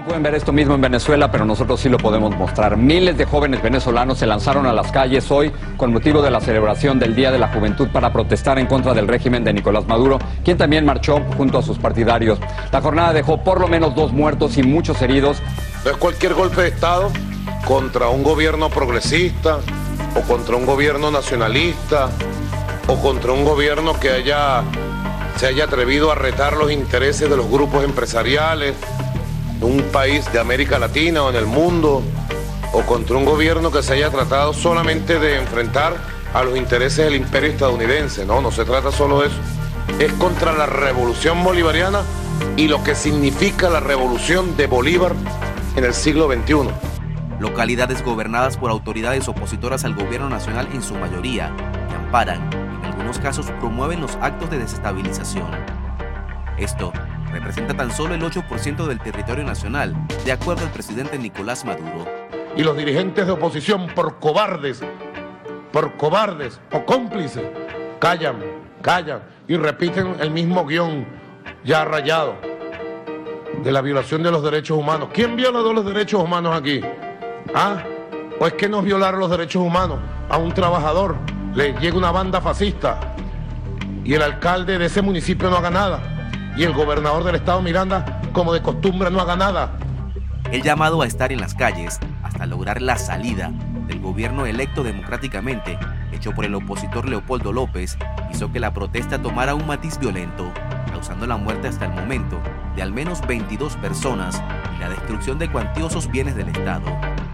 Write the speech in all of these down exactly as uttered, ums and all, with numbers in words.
pueden ver esto mismo en Venezuela, pero nosotros sí lo podemos mostrar. Miles de jóvenes venezolanos se lanzaron a las calles hoy con motivo de la celebración del Día de la Juventud para protestar en contra del régimen de Nicolás Maduro, quien también marchó junto a sus partidarios. La jornada dejó por lo menos dos muertos y muchos heridos. Entonces, cualquier golpe de Estado contra un gobierno progresista o contra un gobierno nacionalista o contra un gobierno que haya, se haya atrevido a retar los intereses de los grupos empresariales de un país de América Latina o en el mundo, o contra un gobierno que se haya tratado solamente de enfrentar a los intereses del imperio estadounidense. No, no se trata solo de eso. Es contra la revolución bolivariana y lo que significa la revolución de Bolívar en el siglo veintiuno. Localidades gobernadas por autoridades opositoras al gobierno nacional en su mayoría, que amparan y en algunos casos promueven los actos de desestabilización. Esto representa tan solo el ocho por ciento del territorio nacional, de acuerdo al presidente Nicolás Maduro. Y los dirigentes de oposición, por cobardes, por cobardes o cómplices, callan, callan y repiten el mismo guión ya rayado de la violación de los derechos humanos. ¿Quién violó los derechos humanos aquí? ¿Ah? ¿O es que nos violaron los derechos humanos? A un trabajador le llega una banda fascista y el alcalde de ese municipio no haga nada. Y el gobernador del estado Miranda, como de costumbre, no haga nada. El llamado a estar en las calles hasta lograr la salida del gobierno electo democráticamente, hecho por el opositor Leopoldo López, hizo que la protesta tomara un matiz violento, causando la muerte hasta el momento de al menos veintidós personas y la destrucción de cuantiosos bienes del Estado.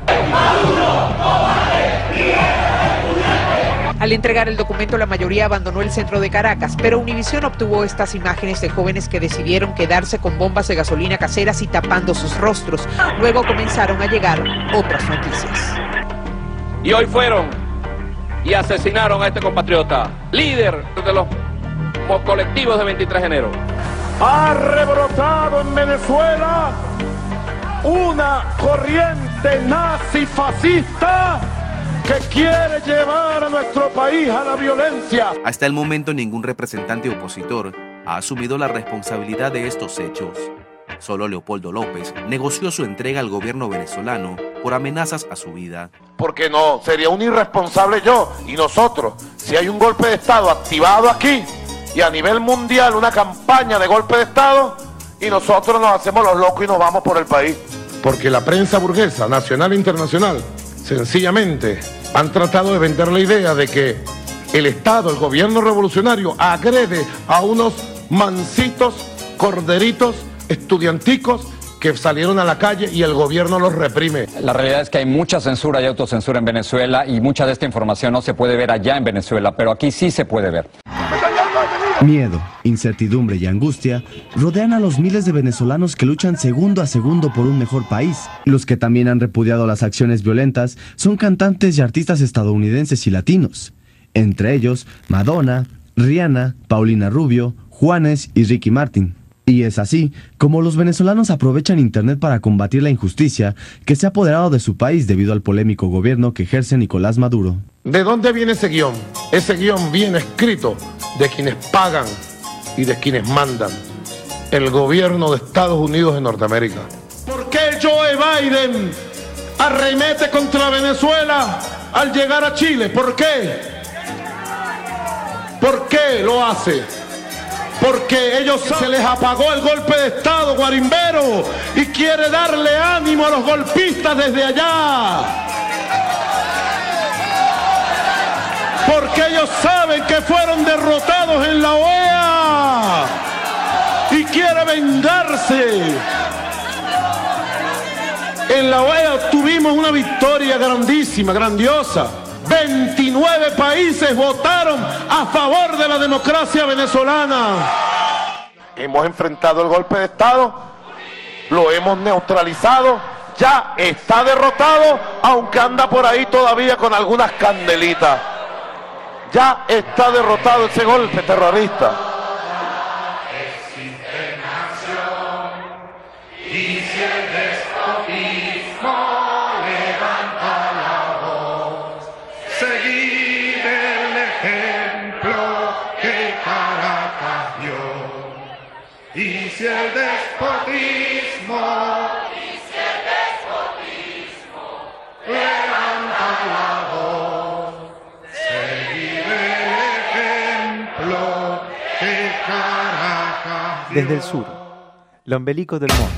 Al entregar el documento, la mayoría abandonó el centro de Caracas, pero Univisión obtuvo estas imágenes de jóvenes que decidieron quedarse con bombas de gasolina caseras y tapando sus rostros. Luego comenzaron a llegar otras noticias. Y hoy fueron y asesinaron a este compatriota, líder de los colectivos de veintitrés de enero. Ha rebrotado en Venezuela una corriente nazi-fascista que quiere llevar a nuestro país a la violencia. Hasta el momento ningún representante opositor ha asumido la responsabilidad de estos hechos. Solo Leopoldo López negoció su entrega al gobierno venezolano por amenazas a su vida. Porque no, sería un irresponsable yo y nosotros, si hay un golpe de Estado activado aquí y a nivel mundial una campaña de golpe de Estado y nosotros nos hacemos los locos y nos vamos por el país. Porque la prensa burguesa, nacional e internacional, sencillamente han tratado de vender la idea de que el Estado, el gobierno revolucionario, agrede a unos mancitos, corderitos, estudianticos que salieron a la calle y el gobierno los reprime. La realidad es que hay mucha censura y autocensura en Venezuela y mucha de esta información no se puede ver allá en Venezuela, pero aquí sí se puede ver. Miedo, incertidumbre y angustia rodean a los miles de venezolanos que luchan segundo a segundo por un mejor país. Los que también han repudiado las acciones violentas son cantantes y artistas estadounidenses y latinos. Entre ellos, Madonna, Rihanna, Paulina Rubio, Juanes y Ricky Martin. Y es así como los venezolanos aprovechan internet para combatir la injusticia que se ha apoderado de su país debido al polémico gobierno que ejerce Nicolás Maduro. ¿De dónde viene ese guión? Ese guión viene escrito de quienes pagan y de quienes mandan. El gobierno de Estados Unidos de Norteamérica. ¿Por qué Joe Biden arremete contra Venezuela al llegar a Chile? ¿Por qué? ¿Por qué lo hace? Porque ellos se les apagó el golpe de Estado, guarimbero, y quiere darle ánimo a los golpistas desde allá. Porque ellos saben que fueron derrotados en la O E A y quiere vengarse. En la O E A tuvimos una victoria grandísima, grandiosa. veintinueve países votaron a favor de la democracia venezolana. Hemos enfrentado el golpe de Estado, lo hemos neutralizado, ya está derrotado, aunque anda por ahí todavía con algunas candelitas. Ya está derrotado ese golpe terrorista. Y si el despotismo Desde el sur, los ombelico del mundo.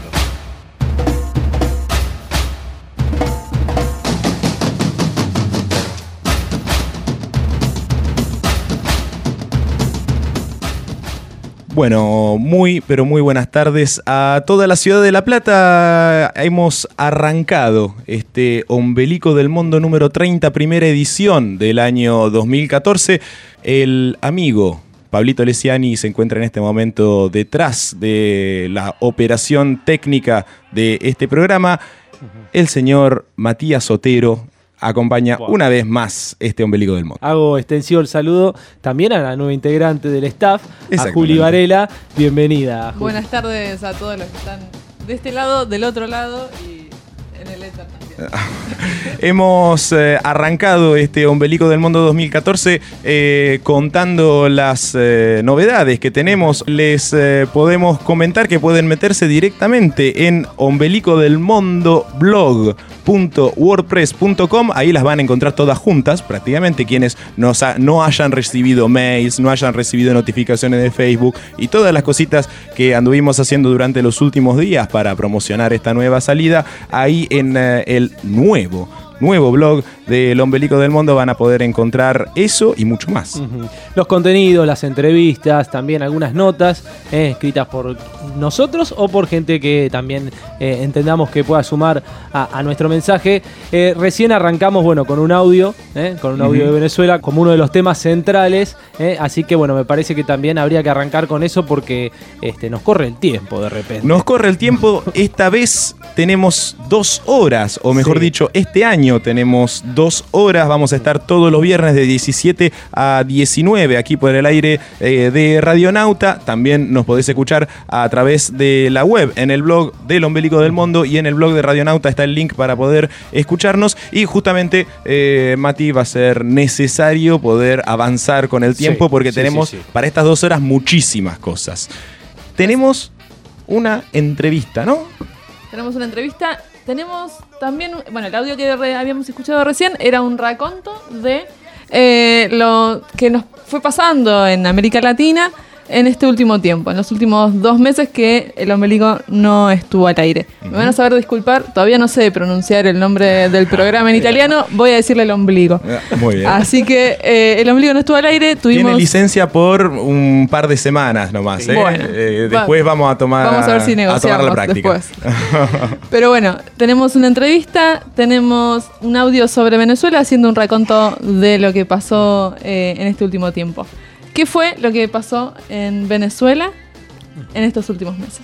Bueno, muy, pero muy buenas tardes a toda la ciudad de La Plata. Hemos arrancado este Ombelico del Mundo número treinta, primera edición del año dos mil catorce. El amigo Pablito Lesiani se encuentra en este momento detrás de la operación técnica de este programa. El señor Matías Otero acompaña wow. una vez más este Ombelico del Mundo. Hago extensivo el saludo también a la nueva integrante del staff, a Juli Varela. Bienvenida, Juli. Buenas tardes a todos los que están de este lado, del otro lado y en el éter también. Hemos eh, arrancado este Ombelico del Mundo dos mil catorce eh, contando las eh, novedades que tenemos. Les eh, podemos comentar que pueden meterse directamente en ombelico del mundo blog punto wordpress punto com. Ahí las van a encontrar todas juntas, prácticamente. Quienes nos ha, no hayan recibido mails, no hayan recibido notificaciones de Facebook y todas las cositas que anduvimos haciendo durante los últimos días para promocionar esta nueva salida, ahí en eh, el nuevo nuevo blog del Ombelico del Mundo van a poder encontrar eso y mucho más. Uh-huh. Los contenidos, las entrevistas, también algunas notas eh, escritas por nosotros o por gente que también eh, entendamos que pueda sumar a, a nuestro mensaje. Eh, recién arrancamos, bueno, con un audio, eh, con un audio uh-huh. de Venezuela como uno de los temas centrales, eh, así que bueno, me parece que también habría que arrancar con eso porque este, nos corre el tiempo de repente. Nos corre el tiempo, esta vez tenemos dos horas, o mejor sí. dicho, este año tenemos dos horas, vamos a estar todos los viernes de diecisiete a diecinueve aquí por el aire eh, de Radionauta. También nos podés escuchar a través de la web, en el blog del Ombelico del Mundo y en el blog de Radionauta está el link para poder escucharnos y justamente eh, Mati, va a ser necesario poder avanzar con el tiempo sí, porque sí, tenemos sí, sí. para estas dos horas muchísimas cosas. Tenemos una entrevista, ¿no? Tenemos una entrevista. Tenemos también, bueno, el audio que re, habíamos escuchado recién era un raconto de eh, lo que nos fue pasando en América Latina en este último tiempo, en los últimos dos meses que el Ombelico no estuvo al aire. Uh-huh. Me van a saber disculpar, todavía no sé pronunciar el nombre del programa en italiano, voy a decirle el Ombligo. Muy bien. Así que eh, el Ombelico no estuvo al aire, tuvimos... Tiene licencia por un par de semanas nomás, ¿eh? Bueno, eh, después va, vamos a tomar Vamos a ver si negociamos la práctica. Después. Pero bueno, tenemos una entrevista, tenemos un audio sobre Venezuela haciendo un raconto de lo que pasó eh, en este último tiempo. ¿Qué fue lo que pasó en Venezuela en estos últimos meses?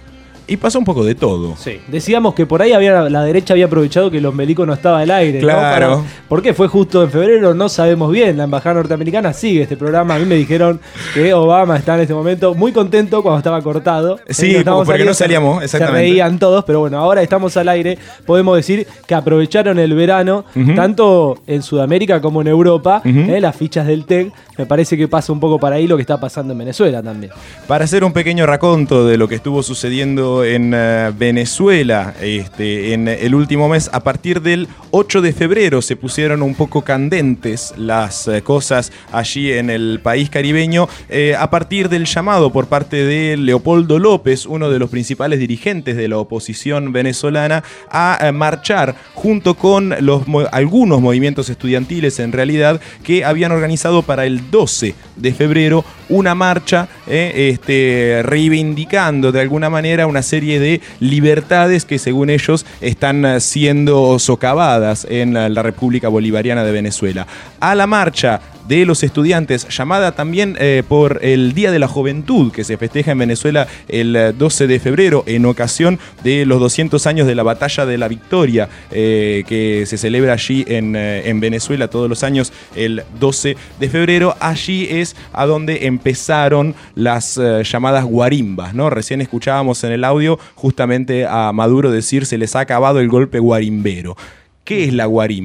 Y pasó un poco de todo. Sí, decíamos que por ahí había, la derecha había aprovechado que el Ombelico no estaba al aire. Claro. ¿no? Para, ¿por qué fue justo en febrero? No sabemos bien. La embajada norteamericana sigue este programa. A mí me dijeron que Obama está en este momento muy contento cuando estaba cortado. Sí, no porque no salíamos, exactamente. Se reían todos, pero bueno, ahora estamos al aire. Podemos decir que aprovecharon el verano, uh-huh. tanto en Sudamérica como en Europa, uh-huh. eh, las fichas del T E C. Me parece que pasa un poco para ahí lo que está pasando en Venezuela también. Para hacer un pequeño raconto de lo que estuvo sucediendo en uh, Venezuela este, en el último mes, a partir del ocho de febrero se pusieron un poco candentes las uh, cosas allí en el país caribeño, eh, a partir del llamado por parte de Leopoldo López, uno de los principales dirigentes de la oposición venezolana, a uh, marchar junto con los, algunos movimientos estudiantiles en realidad que habían organizado para el doce de febrero una marcha eh, este, reivindicando de alguna manera una serie de libertades que según ellos están siendo socavadas en la, la República Bolivariana de Venezuela. A la marcha de los estudiantes, llamada también eh, por el Día de la Juventud, que se festeja en Venezuela el doce de febrero, en ocasión de los doscientos años de la Batalla de la Victoria, eh, que se celebra allí en, eh, en Venezuela todos los años el doce de febrero. Allí es a donde empezaron las eh, llamadas guarimbas, ¿no? Recién escuchábamos en el audio justamente a Maduro decir se les ha acabado el golpe guarimbero. ¿Qué es la guarimba?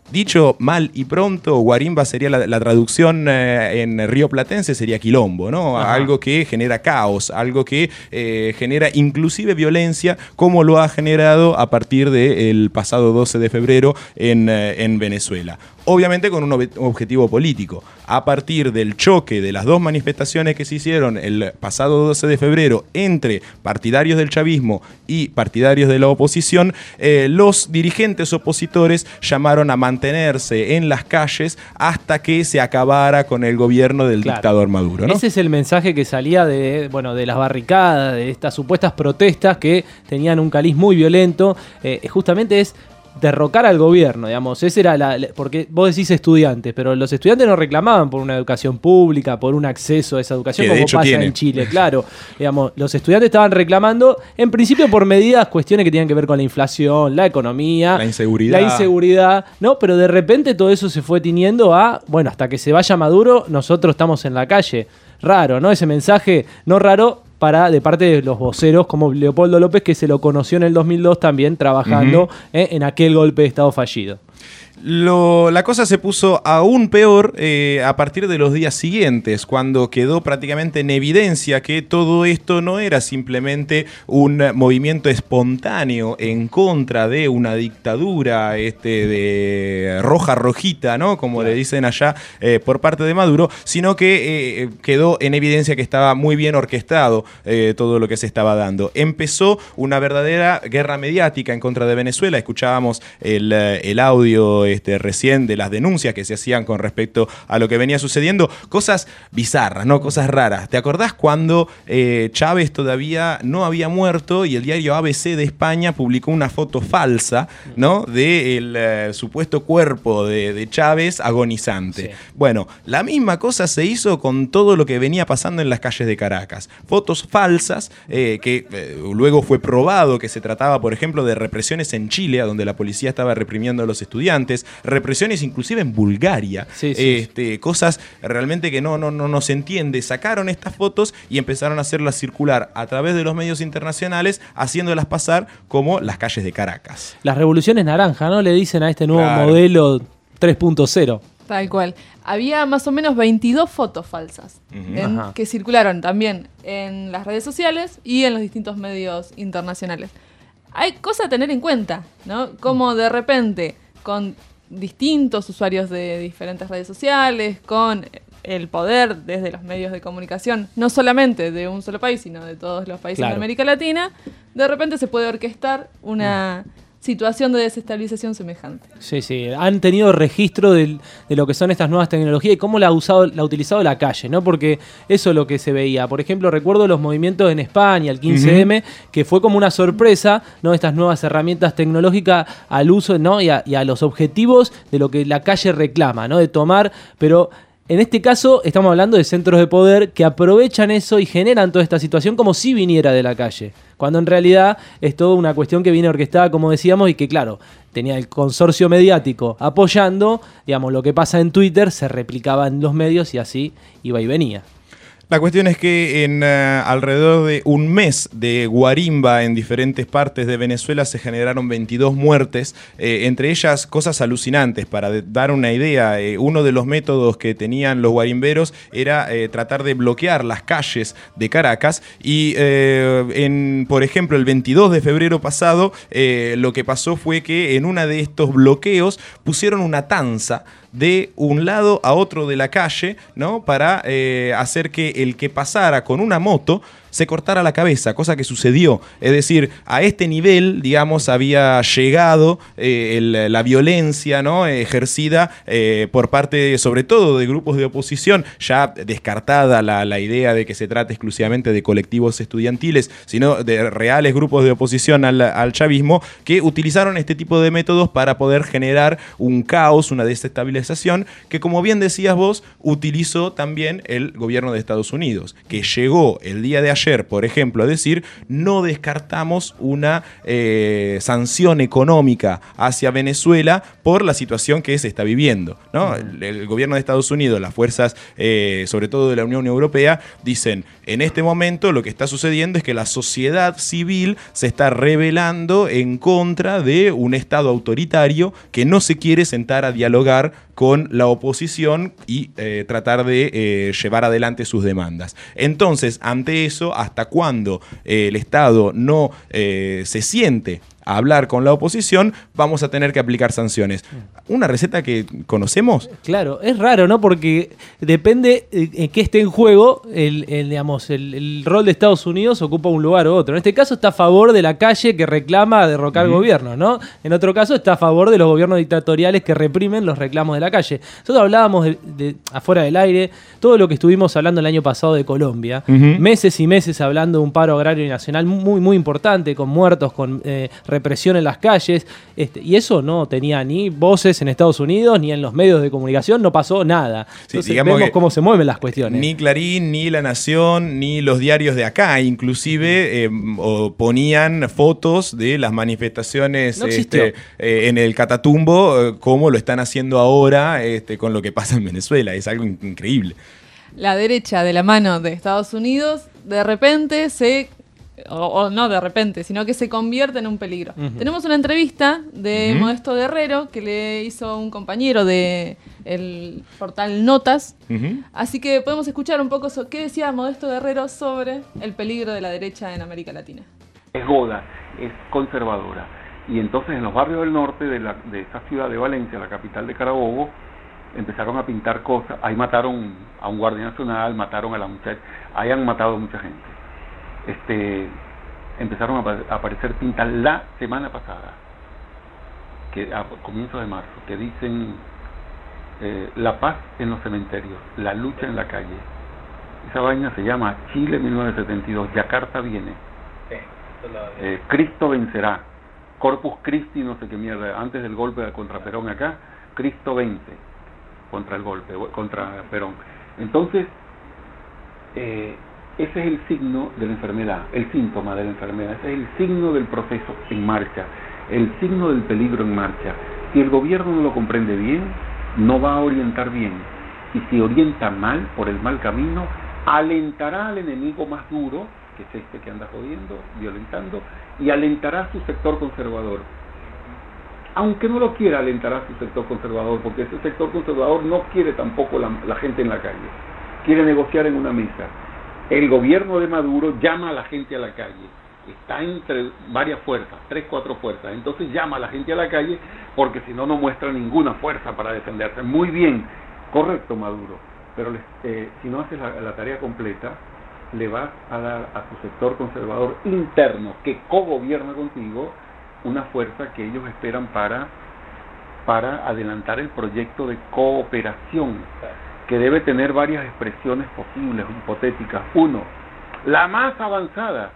Dicho mal y pronto, guarimba sería la, la traducción eh, en rioplatense, sería quilombo, ¿no? Ajá. Algo que genera caos, algo que eh, genera inclusive violencia, como lo ha generado a partir del pasado doce de febrero en, eh, en Venezuela. Obviamente con un ob- objetivo político. A partir del choque de las dos manifestaciones que se hicieron el pasado doce de febrero entre partidarios del chavismo y partidarios de la oposición, eh, los dirigentes opositores llamaron a mantenerse en las calles hasta que se acabara con el gobierno del claro. dictador Maduro, ¿no? Ese es el mensaje que salía de, bueno, de las barricadas, de estas supuestas protestas que tenían un caliz muy violento. Eh, justamente es derrocar al gobierno, digamos. Ese era la, porque vos decís estudiantes, pero los estudiantes no reclamaban por una educación pública, por un acceso a esa educación, como pasa tiene. en Chile, claro. Digamos, los estudiantes estaban reclamando, en principio, por medidas, cuestiones que tienen que ver con la inflación, la economía, la inseguridad. La inseguridad, ¿no? Pero de repente todo eso se fue tiñendo a, bueno, hasta que se vaya Maduro, nosotros estamos en la calle. Raro, ¿no? Ese mensaje, no raro, para de parte de los voceros como Leopoldo López, que se lo conoció en el dos mil dos también trabajando uh-huh. eh, en aquel golpe de Estado fallido. Lo, la cosa se puso aún peor eh, a partir de los días siguientes, cuando quedó prácticamente en evidencia que todo esto no era simplemente un movimiento espontáneo en contra de una dictadura este, de roja rojita, ¿no? Como le dicen allá eh, por parte de Maduro, sino que eh, quedó en evidencia que estaba muy bien orquestado eh, todo lo que se estaba dando. Empezó una verdadera guerra mediática en contra de Venezuela. Escuchábamos el, el audio Este, recién de las denuncias que se hacían con respecto a lo que venía sucediendo, cosas bizarras, ¿no? Cosas raras. ¿Te acordás cuando eh, Chávez todavía no había muerto y el diario A B C de España publicó una foto falsa, ¿no? del eh, supuesto cuerpo de, de Chávez agonizante? Sí. Bueno, la misma cosa se hizo con todo lo que venía pasando en las calles de Caracas. Fotos falsas eh, que eh, luego fue probado que se trataba, por ejemplo, de represiones en Chile, donde la policía estaba reprimiendo a los estudiantes, represiones inclusive en Bulgaria, sí, sí, este, sí. cosas realmente que no, no, no, no se entiende. Sacaron estas fotos y empezaron a hacerlas circular a través de los medios internacionales, haciéndolas pasar como las calles de Caracas. Las revoluciones naranjas, ¿no? Le dicen a este nuevo claro. modelo tres punto cero. Tal cual. Había más o menos veintidós fotos falsas uh-huh. en, que circularon también en las redes sociales y en los distintos medios internacionales. Hay cosas a tener en cuenta, ¿no? Como de repente, con distintos usuarios de diferentes redes sociales, con el poder desde los medios de comunicación, no solamente de un solo país, sino de todos los países claro. de América Latina, de repente se puede orquestar una situación de desestabilización semejante. Sí, sí, han tenido registro del, de lo que son estas nuevas tecnologías y cómo la ha usado, la ha utilizado la calle, ¿no? Porque eso es lo que se veía. Por ejemplo, recuerdo los movimientos en España, el quince eme, uh-huh. que fue como una sorpresa, ¿no? Estas nuevas herramientas tecnológicas al uso, ¿no? Y a, y a los objetivos de lo que la calle reclama, ¿no? De tomar, pero en este caso estamos hablando de centros de poder que aprovechan eso y generan toda esta situación como si viniera de la calle, cuando en realidad es toda una cuestión que viene orquestada, como decíamos, y que claro, tenía el consorcio mediático apoyando, digamos, lo que pasa en Twitter se replicaba en los medios y así iba y venía. La cuestión es que en uh, alrededor de un mes de guarimba en diferentes partes de Venezuela se generaron veintidós muertes, eh, entre ellas cosas alucinantes. Para de, dar una idea, eh, uno de los métodos que tenían los guarimberos era eh, tratar de bloquear las calles de Caracas y, eh, en, por ejemplo, el veintidós de febrero pasado, eh, lo que pasó fue que en uno de estos bloqueos pusieron una tanza de un lado a otro de la calle, ¿no? Para eh, hacer que el que pasara con una moto se cortara la cabeza, cosa que sucedió. Es decir, a este nivel, digamos, había llegado eh, el, la violencia, ¿no? ejercida eh, por parte, sobre todo, de grupos de oposición, ya descartada la, la idea de que se trate exclusivamente de colectivos estudiantiles, sino de reales grupos de oposición al, al chavismo, que utilizaron este tipo de métodos para poder generar un caos, una desestabilización desestabilización que, como bien decías vos, utilizó también el gobierno de Estados Unidos, que llegó el día de ayer, por ejemplo, a decir no descartamos una eh, sanción económica hacia Venezuela por la situación que se está viviendo, ¿no? El, el gobierno de Estados Unidos, las fuerzas, eh, sobre todo de la Unión Europea, dicen, en este momento lo que está sucediendo es que la sociedad civil se está rebelando en contra de un Estado autoritario que no se quiere sentar a dialogar con la oposición y eh, tratar de eh, llevar adelante sus demandas. Entonces, ante eso, ¿hasta cuándo eh, el Estado no eh, se siente a hablar con la oposición? Vamos a tener que aplicar sanciones. ¿Una receta que conocemos? Claro, es raro, ¿no? Porque depende en qué esté en juego, el, el, digamos, el, el rol de Estados Unidos ocupa un lugar u otro. En este caso está a favor de la calle que reclama derrocar uh-huh. gobiernos, ¿no? En otro caso está a favor de los gobiernos dictatoriales que reprimen los reclamos de la calle. Nosotros hablábamos de, de, afuera del aire, todo lo que estuvimos hablando el año pasado de Colombia, uh-huh. meses y meses hablando de un paro agrario y nacional muy, muy importante, con muertos, con eh, represión en las calles, este, y eso no tenía ni voces en Estados Unidos, ni en los medios de comunicación, no pasó nada. Entonces sí, vemos cómo se mueven las cuestiones. Ni Clarín, ni La Nación, ni los diarios de acá, inclusive eh, o ponían fotos de las manifestaciones no este, eh, en el Catatumbo, eh, como lo están haciendo ahora este, con lo que pasa en Venezuela. Es algo increíble. La derecha de la mano de Estados Unidos, de repente se... O, o no de repente, sino que se convierte en un peligro. Uh-huh. Tenemos una entrevista de uh-huh. Modesto Guerrero que le hizo un compañero de el portal Notas. Uh-huh. Así que podemos escuchar un poco so- qué decía Modesto Guerrero sobre el peligro de la derecha en América Latina. Es goda, es conservadora. Y entonces en los barrios del norte de, la, de esa ciudad de Valencia, la capital de Carabobo, empezaron a pintar cosas. Ahí mataron a un guardia nacional, mataron a la muchacha. Ahí han matado a mucha gente. Este, empezaron a, ap- a aparecer pintas la semana pasada, que a comienzos de marzo, que dicen eh, la paz en los cementerios, la lucha en la calle. Esa vaina se llama Chile mil novecientos setenta y dos, Yakarta viene, eh, Cristo vencerá, Corpus Christi, no sé qué mierda, antes del golpe contra Perón acá, Cristo vence contra el golpe, contra Perón. Entonces, eh, ese es el signo de la enfermedad, el síntoma de la enfermedad, ese es el signo del proceso en marcha, el signo del peligro en marcha. Si el gobierno no lo comprende bien, no va a orientar bien. Y si orienta mal, por el mal camino, alentará al enemigo más duro, que es este que anda jodiendo, violentando, y alentará a su sector conservador. Aunque no lo quiera, alentará a su sector conservador, porque ese sector conservador no quiere tampoco la, la gente en la calle, quiere negociar en una mesa. El gobierno de Maduro llama a la gente a la calle, está entre varias fuerzas, tres, cuatro fuerzas, entonces llama a la gente a la calle porque si no, no muestra ninguna fuerza para defenderse. Muy bien, correcto Maduro, pero eh, si no haces la, la tarea completa, le vas a dar a tu sector conservador interno que cogobierna contigo una fuerza que ellos esperan para, para adelantar el proyecto de cooperación, que debe tener varias expresiones posibles, hipotéticas. Uno, la más avanzada,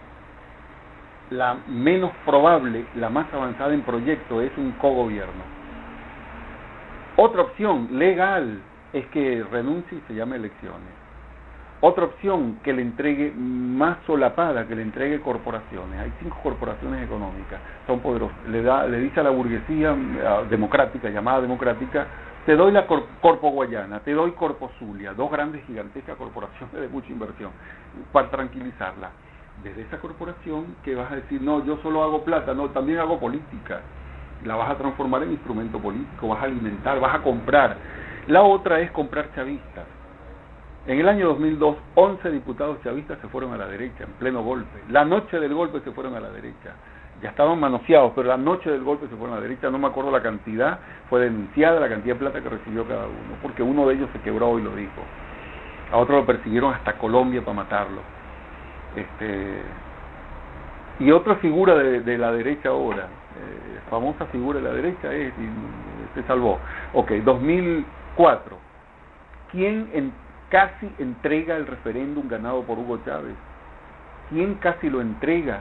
la menos probable, la más avanzada en proyecto es un cogobierno. Otra opción, legal, es que renuncie y se llame elecciones. Otra opción, que le entregue más solapada, que le entregue corporaciones. Hay cinco corporaciones económicas, son poderosas. Le da, le dice a la burguesía democrática, llamada democrática, te doy la Cor- Corpo Guayana, te doy Corpo Zulia, dos grandes gigantescas corporaciones de mucha inversión, para tranquilizarla. Desde esa corporación que vas a decir, no, yo solo hago plata, no, también hago política. La vas a transformar en instrumento político, vas a alimentar, vas a comprar. La otra es comprar chavistas. En el año dos mil dos, once diputados chavistas se fueron a la derecha, en pleno golpe. La noche del golpe se fueron a la derecha. Ya estaban manoseados, pero la noche del golpe se fueron a la derecha, no me acuerdo la cantidad, fue denunciada la cantidad de plata que recibió cada uno, porque uno de ellos se quebró y lo dijo. A otro lo persiguieron hasta Colombia para matarlo. Este, y otra figura de, de la derecha ahora, eh, famosa figura de la derecha es, y se salvó. Ok, dos mil cuatro, ¿quién en, casi entrega el referéndum ganado por Hugo Chávez? ¿Quién casi lo entrega?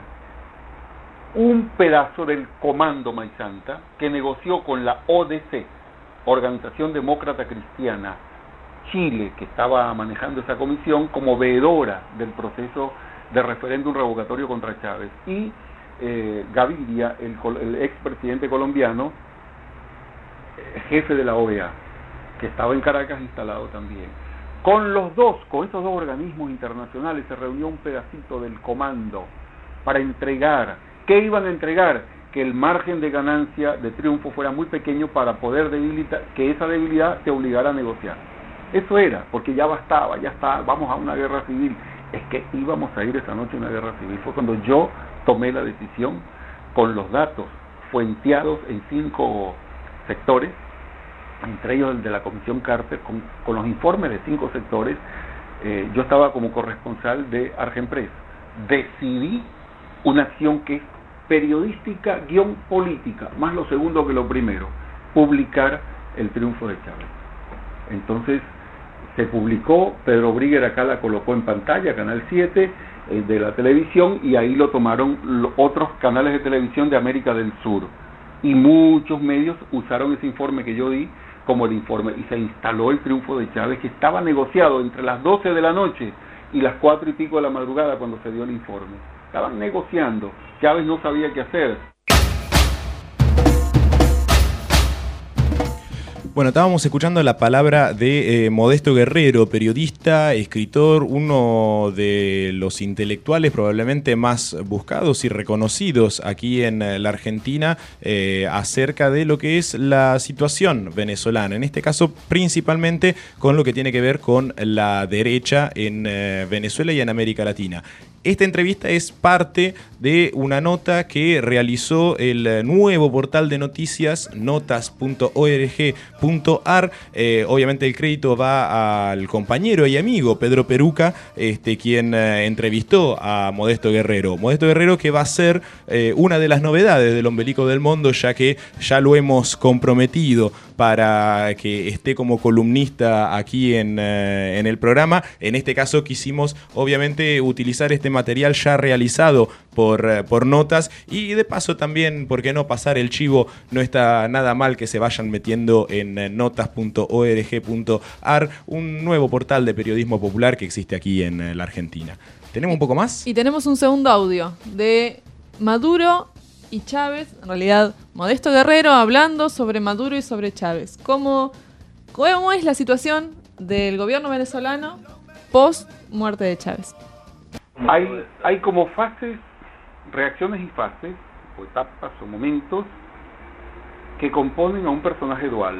Un pedazo del Comando Maizanta que negoció con la O D C, Organización Demócrata Cristiana Chile, que estaba manejando esa comisión, como veedora del proceso de referéndum revocatorio contra Chávez, y eh, Gaviria, el, el expresidente colombiano, eh, jefe de la O E A, que estaba en Caracas instalado también. Con los dos, con esos dos organismos internacionales se reunió un pedacito del comando para entregar. ¿Qué iban a entregar? Que el margen de ganancia, de triunfo, fuera muy pequeño para poder debilitar, que esa debilidad te obligara a negociar. Eso era, porque ya bastaba, ya está, vamos a una guerra civil. Es que íbamos a ir esa noche a una guerra civil. Fue cuando yo tomé la decisión, con los datos fuenteados en cinco sectores, entre ellos el de la Comisión Carter, con, con los informes de cinco sectores. Eh, yo estaba como corresponsal de Argenpress. Decidí una acción que es periodística guión política, más lo segundo que lo primero, publicar el triunfo de Chávez. Entonces se publicó, Pedro Brigger acá la colocó en pantalla, Canal siete eh, de la televisión, y ahí lo tomaron los otros canales de televisión de América del Sur, y muchos medios usaron ese informe que yo di como el informe, y se instaló el triunfo de Chávez, que estaba negociado entre las doce de la noche y las cuatro y pico de la madrugada cuando se dio el informe. Estaban negociando, Chávez no sabía qué hacer. Bueno, estábamos escuchando la palabra de eh, Modesto Guerrero, periodista, escritor, uno de los intelectuales probablemente más buscados y reconocidos aquí en eh, la Argentina eh, acerca de lo que es la situación venezolana, en este caso principalmente con lo que tiene que ver con la derecha en eh, Venezuela y en América Latina. Esta entrevista es parte de una nota que realizó el nuevo portal de noticias notas punto org punto ar. Eh, obviamente el crédito va al compañero y amigo Pedro Peruca, este, quien eh, entrevistó a Modesto Guerrero. Modesto Guerrero, que va a ser eh, una de las novedades del Ombelico del Mundo, ya que ya lo hemos comprometido para que esté como columnista aquí en, eh, en el programa. En este caso quisimos obviamente utilizar este material ya realizado por, eh, por Notas, y de paso también, ¿por qué no pasar el chivo? No está nada mal que se vayan metiendo en eh, notas punto org punto ar, un nuevo portal de periodismo popular que existe aquí en eh, la Argentina. ¿Tenemos un poco más? Y tenemos un segundo audio de Maduro y Chávez, en realidad Modesto Guerrero, hablando sobre Maduro y sobre Chávez. ¿Cómo, cómo es la situación del gobierno venezolano post muerte de Chávez? Hay, hay como fases, reacciones y fases, o etapas o momentos que componen a un personaje dual.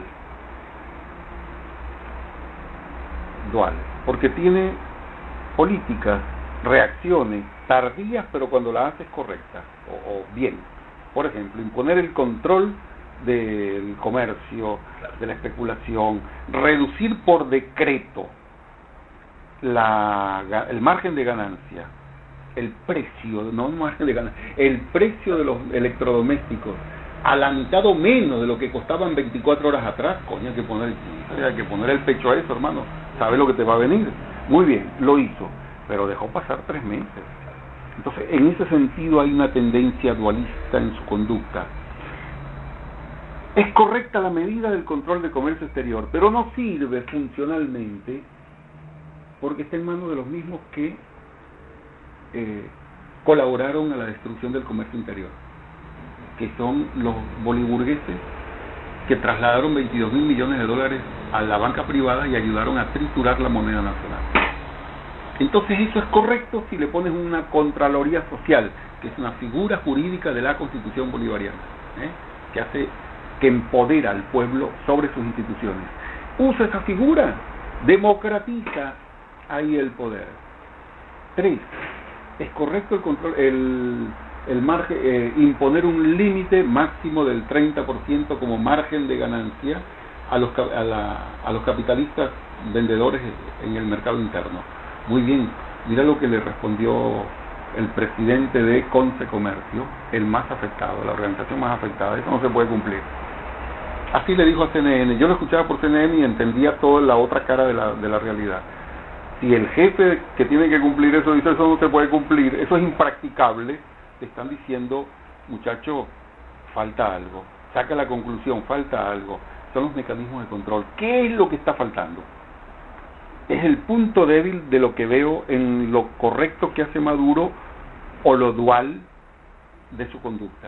Dual, porque tiene políticas, reacciones tardías, pero cuando las haces correctas o, o bien. Por ejemplo, imponer el control del comercio, de la especulación, reducir por decreto la, el margen de ganancia, el precio, no el margen de ganancia, el precio de los electrodomésticos a la mitad o menos de lo que costaban veinticuatro horas atrás. Coño, hay que poner, hay que poner el pecho a eso, hermano. ¿Sabe lo que te va a venir? Muy bien, lo hizo, pero dejó pasar tres meses. Entonces, en ese sentido hay una tendencia dualista en su conducta. Es correcta la medida del control de comercio exterior, pero no sirve funcionalmente porque está en manos de los mismos que eh, colaboraron a la destrucción del comercio interior, que son los boliburgueses que trasladaron veintidós mil millones de dólares a la banca privada y ayudaron a triturar la moneda nacional. Entonces eso es correcto si le pones una Contraloría Social, que es una figura jurídica de la Constitución bolivariana, ¿eh? que hace, que empodera al pueblo sobre sus instituciones. Usa esa figura, democratiza ahí el poder. Tres, es correcto el control, el, el margen, eh, imponer un límite máximo del treinta por ciento como margen de ganancia a los, a, la, a los capitalistas vendedores en el mercado interno. Muy bien, mira lo que le respondió el presidente de Conce Comercio, el más afectado, la organización más afectada. Eso no se puede cumplir. Así le dijo a C N N. Yo lo escuchaba por C N N y entendía toda la otra cara de la, de la realidad. Si el jefe que tiene que cumplir eso dice eso no se puede cumplir, eso es impracticable, te están diciendo, muchacho, falta algo. Saca la conclusión, falta algo. son los mecanismos de control. ¿Qué es lo que está faltando? Es el punto débil de lo que veo en lo correcto que hace Maduro o lo dual de su conducta.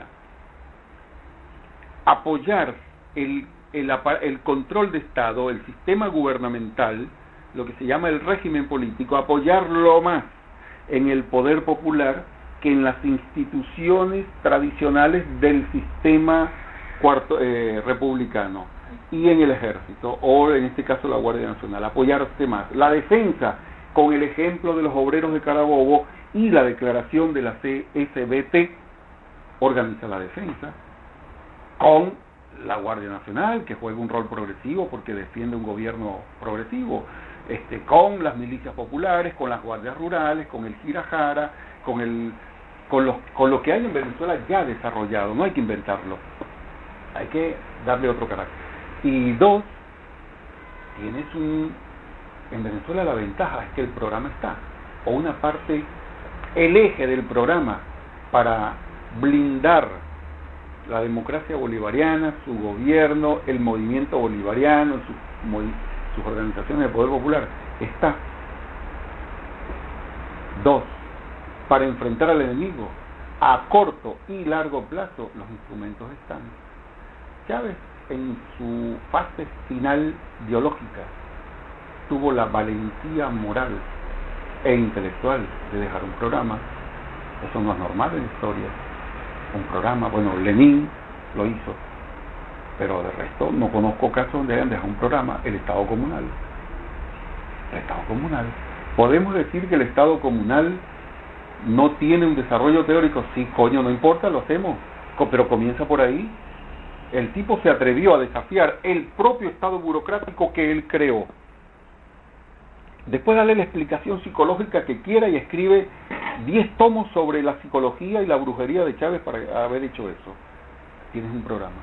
Apoyar el, el, el control de Estado, el sistema gubernamental, lo que se llama el régimen político, apoyarlo más en el poder popular que en las instituciones tradicionales del sistema cuarto, eh, republicano y en el ejército, o en este caso la Guardia Nacional, apoyarse más. La defensa, con el ejemplo de los obreros de Carabobo y la declaración de la C S B T, organiza la defensa, con la Guardia Nacional, que juega un rol progresivo porque defiende un gobierno progresivo, este, con las milicias populares, con las guardias rurales, con el Girajara, con el con los con lo que hay en Venezuela ya desarrollado. No hay que inventarlo, hay que darle otro carácter. Y dos, tienes un en Venezuela la ventaja es que el programa está, o una parte, el eje del programa para blindar la democracia bolivariana, su gobierno, el movimiento bolivariano, sus, sus organizaciones de poder popular, está. Dos, para enfrentar al enemigo a corto y largo plazo, los instrumentos están. Chávez, en su fase final biológica, tuvo la valentía moral e intelectual de dejar un programa. Eso no es normal en la historia. Un programa, bueno, Lenin lo hizo, pero de resto no conozco casos donde hayan dejado un programa. El Estado comunal, el Estado comunal, podemos decir que el Estado comunal no tiene un desarrollo teórico. Sí, coño, no importa, lo hacemos, pero comienza por ahí. El tipo se atrevió a desafiar el propio Estado burocrático que él creó. Después darle la explicación psicológica que quiera y escribe diez tomos sobre la psicología y la brujería de Chávez para haber hecho eso. Tienes un programa,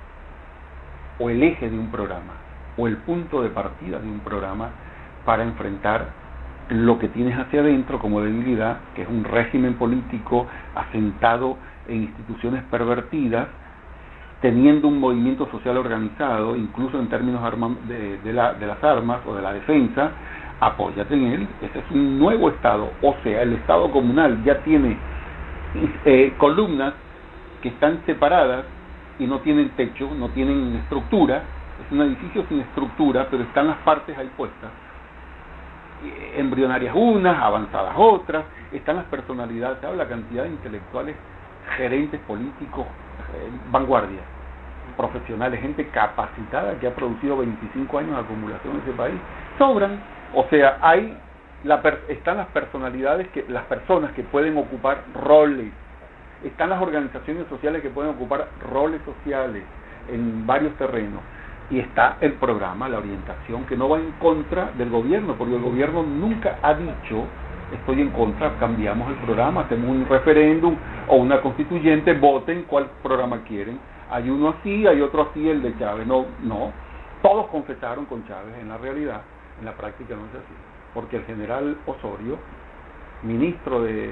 o el eje de un programa, o el punto de partida de un programa para enfrentar lo que tienes hacia adentro como debilidad, que es un régimen político asentado en instituciones pervertidas, teniendo un movimiento social organizado, incluso en términos de, de, la, de las armas o de la defensa. Apóyate en él. Ese es un nuevo Estado, o sea, el Estado comunal ya tiene eh, columnas que están separadas y no tienen techo, no tienen estructura. Es un edificio sin estructura, pero están las partes ahí puestas, embrionarias unas, avanzadas otras, están las personalidades, ¿sabes? La cantidad de intelectuales, gerentes políticos, eh, vanguardia, profesionales, gente capacitada que ha producido veinticinco años de acumulación en ese país, sobran. O sea, hay la per, están las personalidades, que las personas que pueden ocupar roles, están las organizaciones sociales que pueden ocupar roles sociales en varios terrenos, y está el programa, la orientación, que no va en contra del gobierno, porque el gobierno nunca ha dicho estoy en contra, cambiamos el programa, hacemos un referéndum o una constituyente, voten cuál programa quieren. Hay uno así, hay otro así, el de Chávez. No, no, todos confesaron con Chávez. En la realidad, en la práctica no es así, porque el general Osorio, ministro de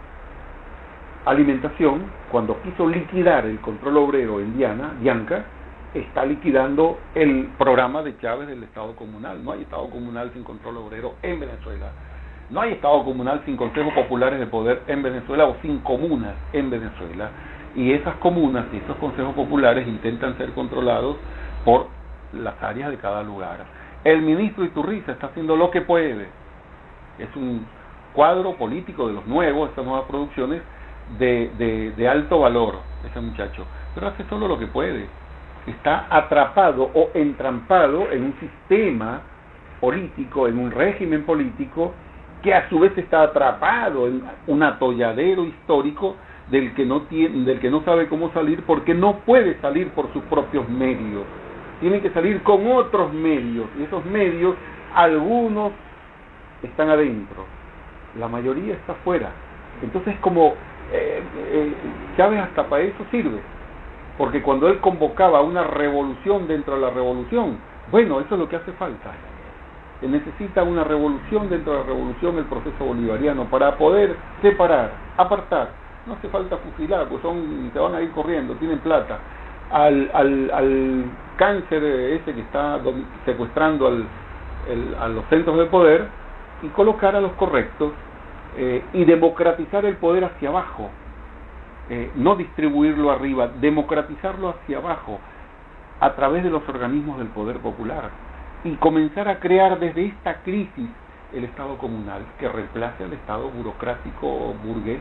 Alimentación, cuando quiso liquidar el control obrero en Diana, Dianca, está liquidando el programa de Chávez del Estado comunal. No hay Estado comunal sin control obrero en Venezuela. No hay Estado comunal sin consejos populares de poder en Venezuela, o sin comunas en Venezuela. Y esas comunas y esos consejos populares intentan ser controlados por las áreas de cada lugar. El ministro Iturriza está haciendo lo que puede. Es un cuadro político de los nuevos, estas nuevas producciones, de, de, de alto valor, ese muchacho. Pero hace solo lo que puede. Está atrapado o entrampado en un sistema político, en un régimen político, que a su vez está atrapado en un atolladero histórico del que no tiene, del que no sabe cómo salir, porque no puede salir por sus propios medios. Tiene que salir con otros medios, y esos medios, algunos están adentro, la mayoría está afuera. Entonces, como eh, eh, Chávez hasta para eso sirve, porque cuando él convocaba una revolución dentro de la revolución, bueno, eso es lo que hace falta. Se necesita una revolución dentro de la revolución, el proceso bolivariano, para poder separar, apartar. No hace falta fusilar, pues son, se van a ir corriendo, tienen plata, al, al, al cáncer ese que está secuestrando al, el, a los centros de poder y colocar a los correctos eh, y democratizar el poder hacia abajo, eh, no distribuirlo arriba, democratizarlo hacia abajo a través de los organismos del poder popular y comenzar a crear desde esta crisis el Estado comunal que reemplace al Estado burocrático burgués.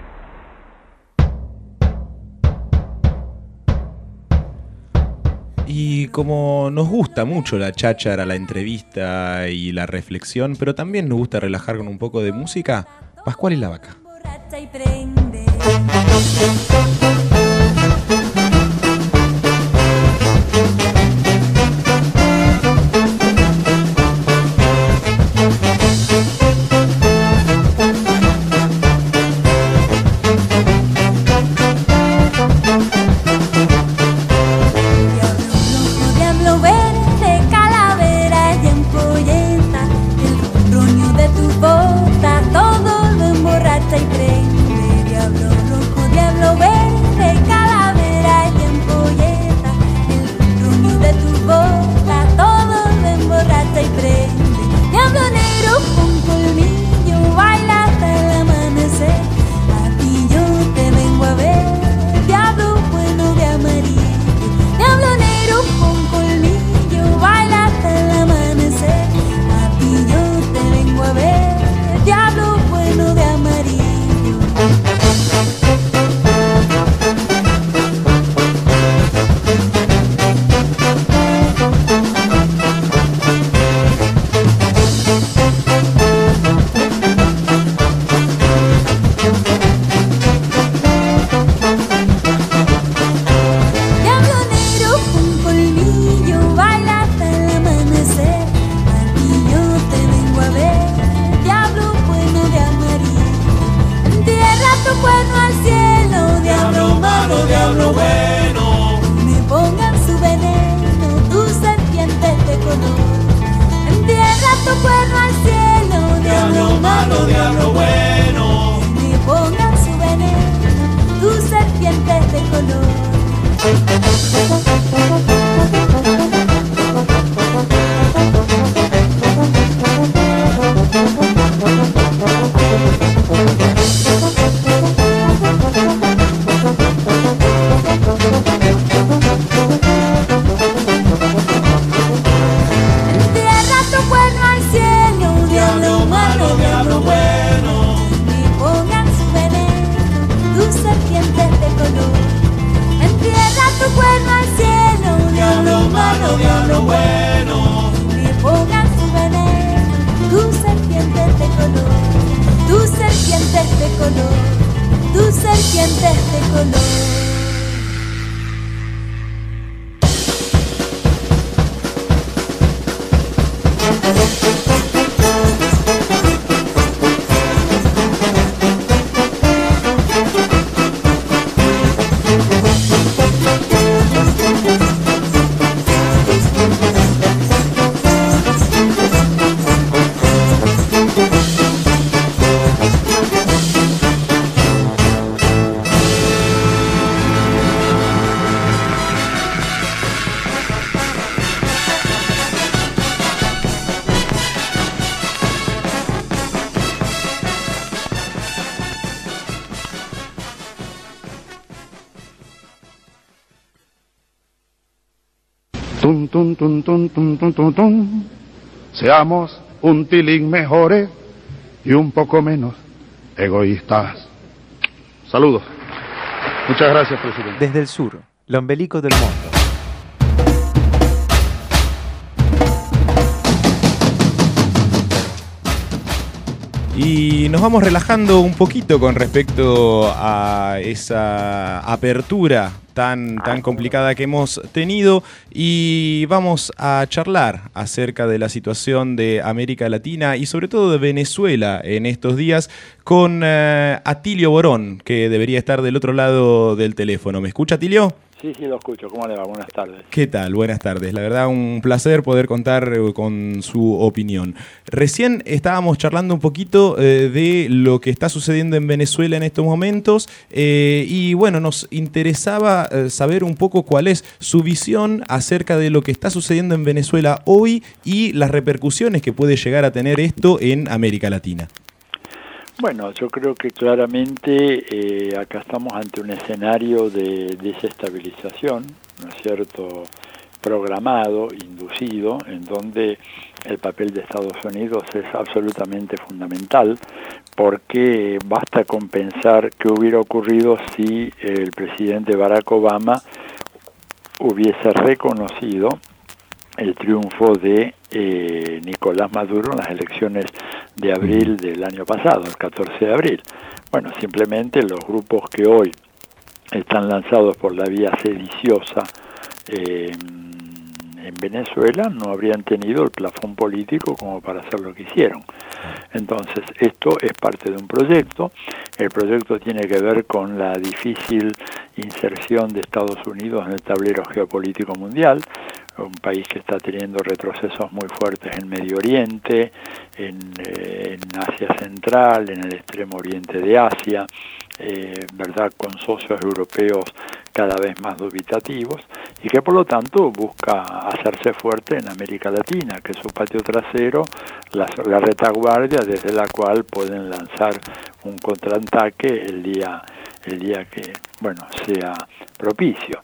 Y como nos gusta mucho la cháchara, la entrevista y la reflexión, pero también nos gusta relajar con un poco de música, Pascual y la Vaca. Tum, tum, tum, tum, tum, tum, tum, tum. Seamos un tilín mejores y un poco menos egoístas. Saludos. Muchas gracias, presidente. Desde el sur, el ombelico del mundo. Y nos vamos relajando un poquito con respecto a esa apertura tan, tan complicada que hemos tenido y vamos a charlar acerca de la situación de América Latina y sobre todo de Venezuela en estos días con uh, Atilio Borón, que debería estar del otro lado del teléfono. ¿Me escucha, Atilio? Sí, sí, lo escucho. ¿Cómo le va? Buenas tardes. ¿Qué tal? Buenas tardes. La verdad, un placer poder contar con su opinión. Recién estábamos charlando un poquito eh, de lo que está sucediendo en Venezuela en estos momentos eh, y bueno, nos interesaba eh, saber un poco cuál es su visión acerca de lo que está sucediendo en Venezuela hoy y las repercusiones que puede llegar a tener esto en América Latina. Bueno, yo creo que claramente eh, acá estamos ante un escenario de desestabilización, ¿no es cierto?, programado, inducido, en donde el papel de Estados Unidos es absolutamente fundamental, porque basta con pensar qué hubiera ocurrido si el presidente Barack Obama hubiese reconocido el triunfo de eh, Nicolás Maduro en las elecciones de abril del año pasado, el catorce de abril. Bueno, simplemente los grupos que hoy están lanzados por la vía sediciosa eh, en Venezuela no habrían tenido el plafón político como para hacer lo que hicieron. Entonces, esto es parte de un proyecto. El proyecto tiene que ver con la difícil inserción de Estados Unidos en el tablero geopolítico mundial, un país que está teniendo retrocesos muy fuertes en Medio Oriente, en, eh, en Asia Central, en el extremo oriente de Asia, eh, verdad, con socios europeos cada vez más dubitativos, y que por lo tanto busca hacerse fuerte en América Latina, que es su patio trasero, la, la retaguardia desde la cual pueden lanzar un contraataque el día, el día que, bueno, sea propicio.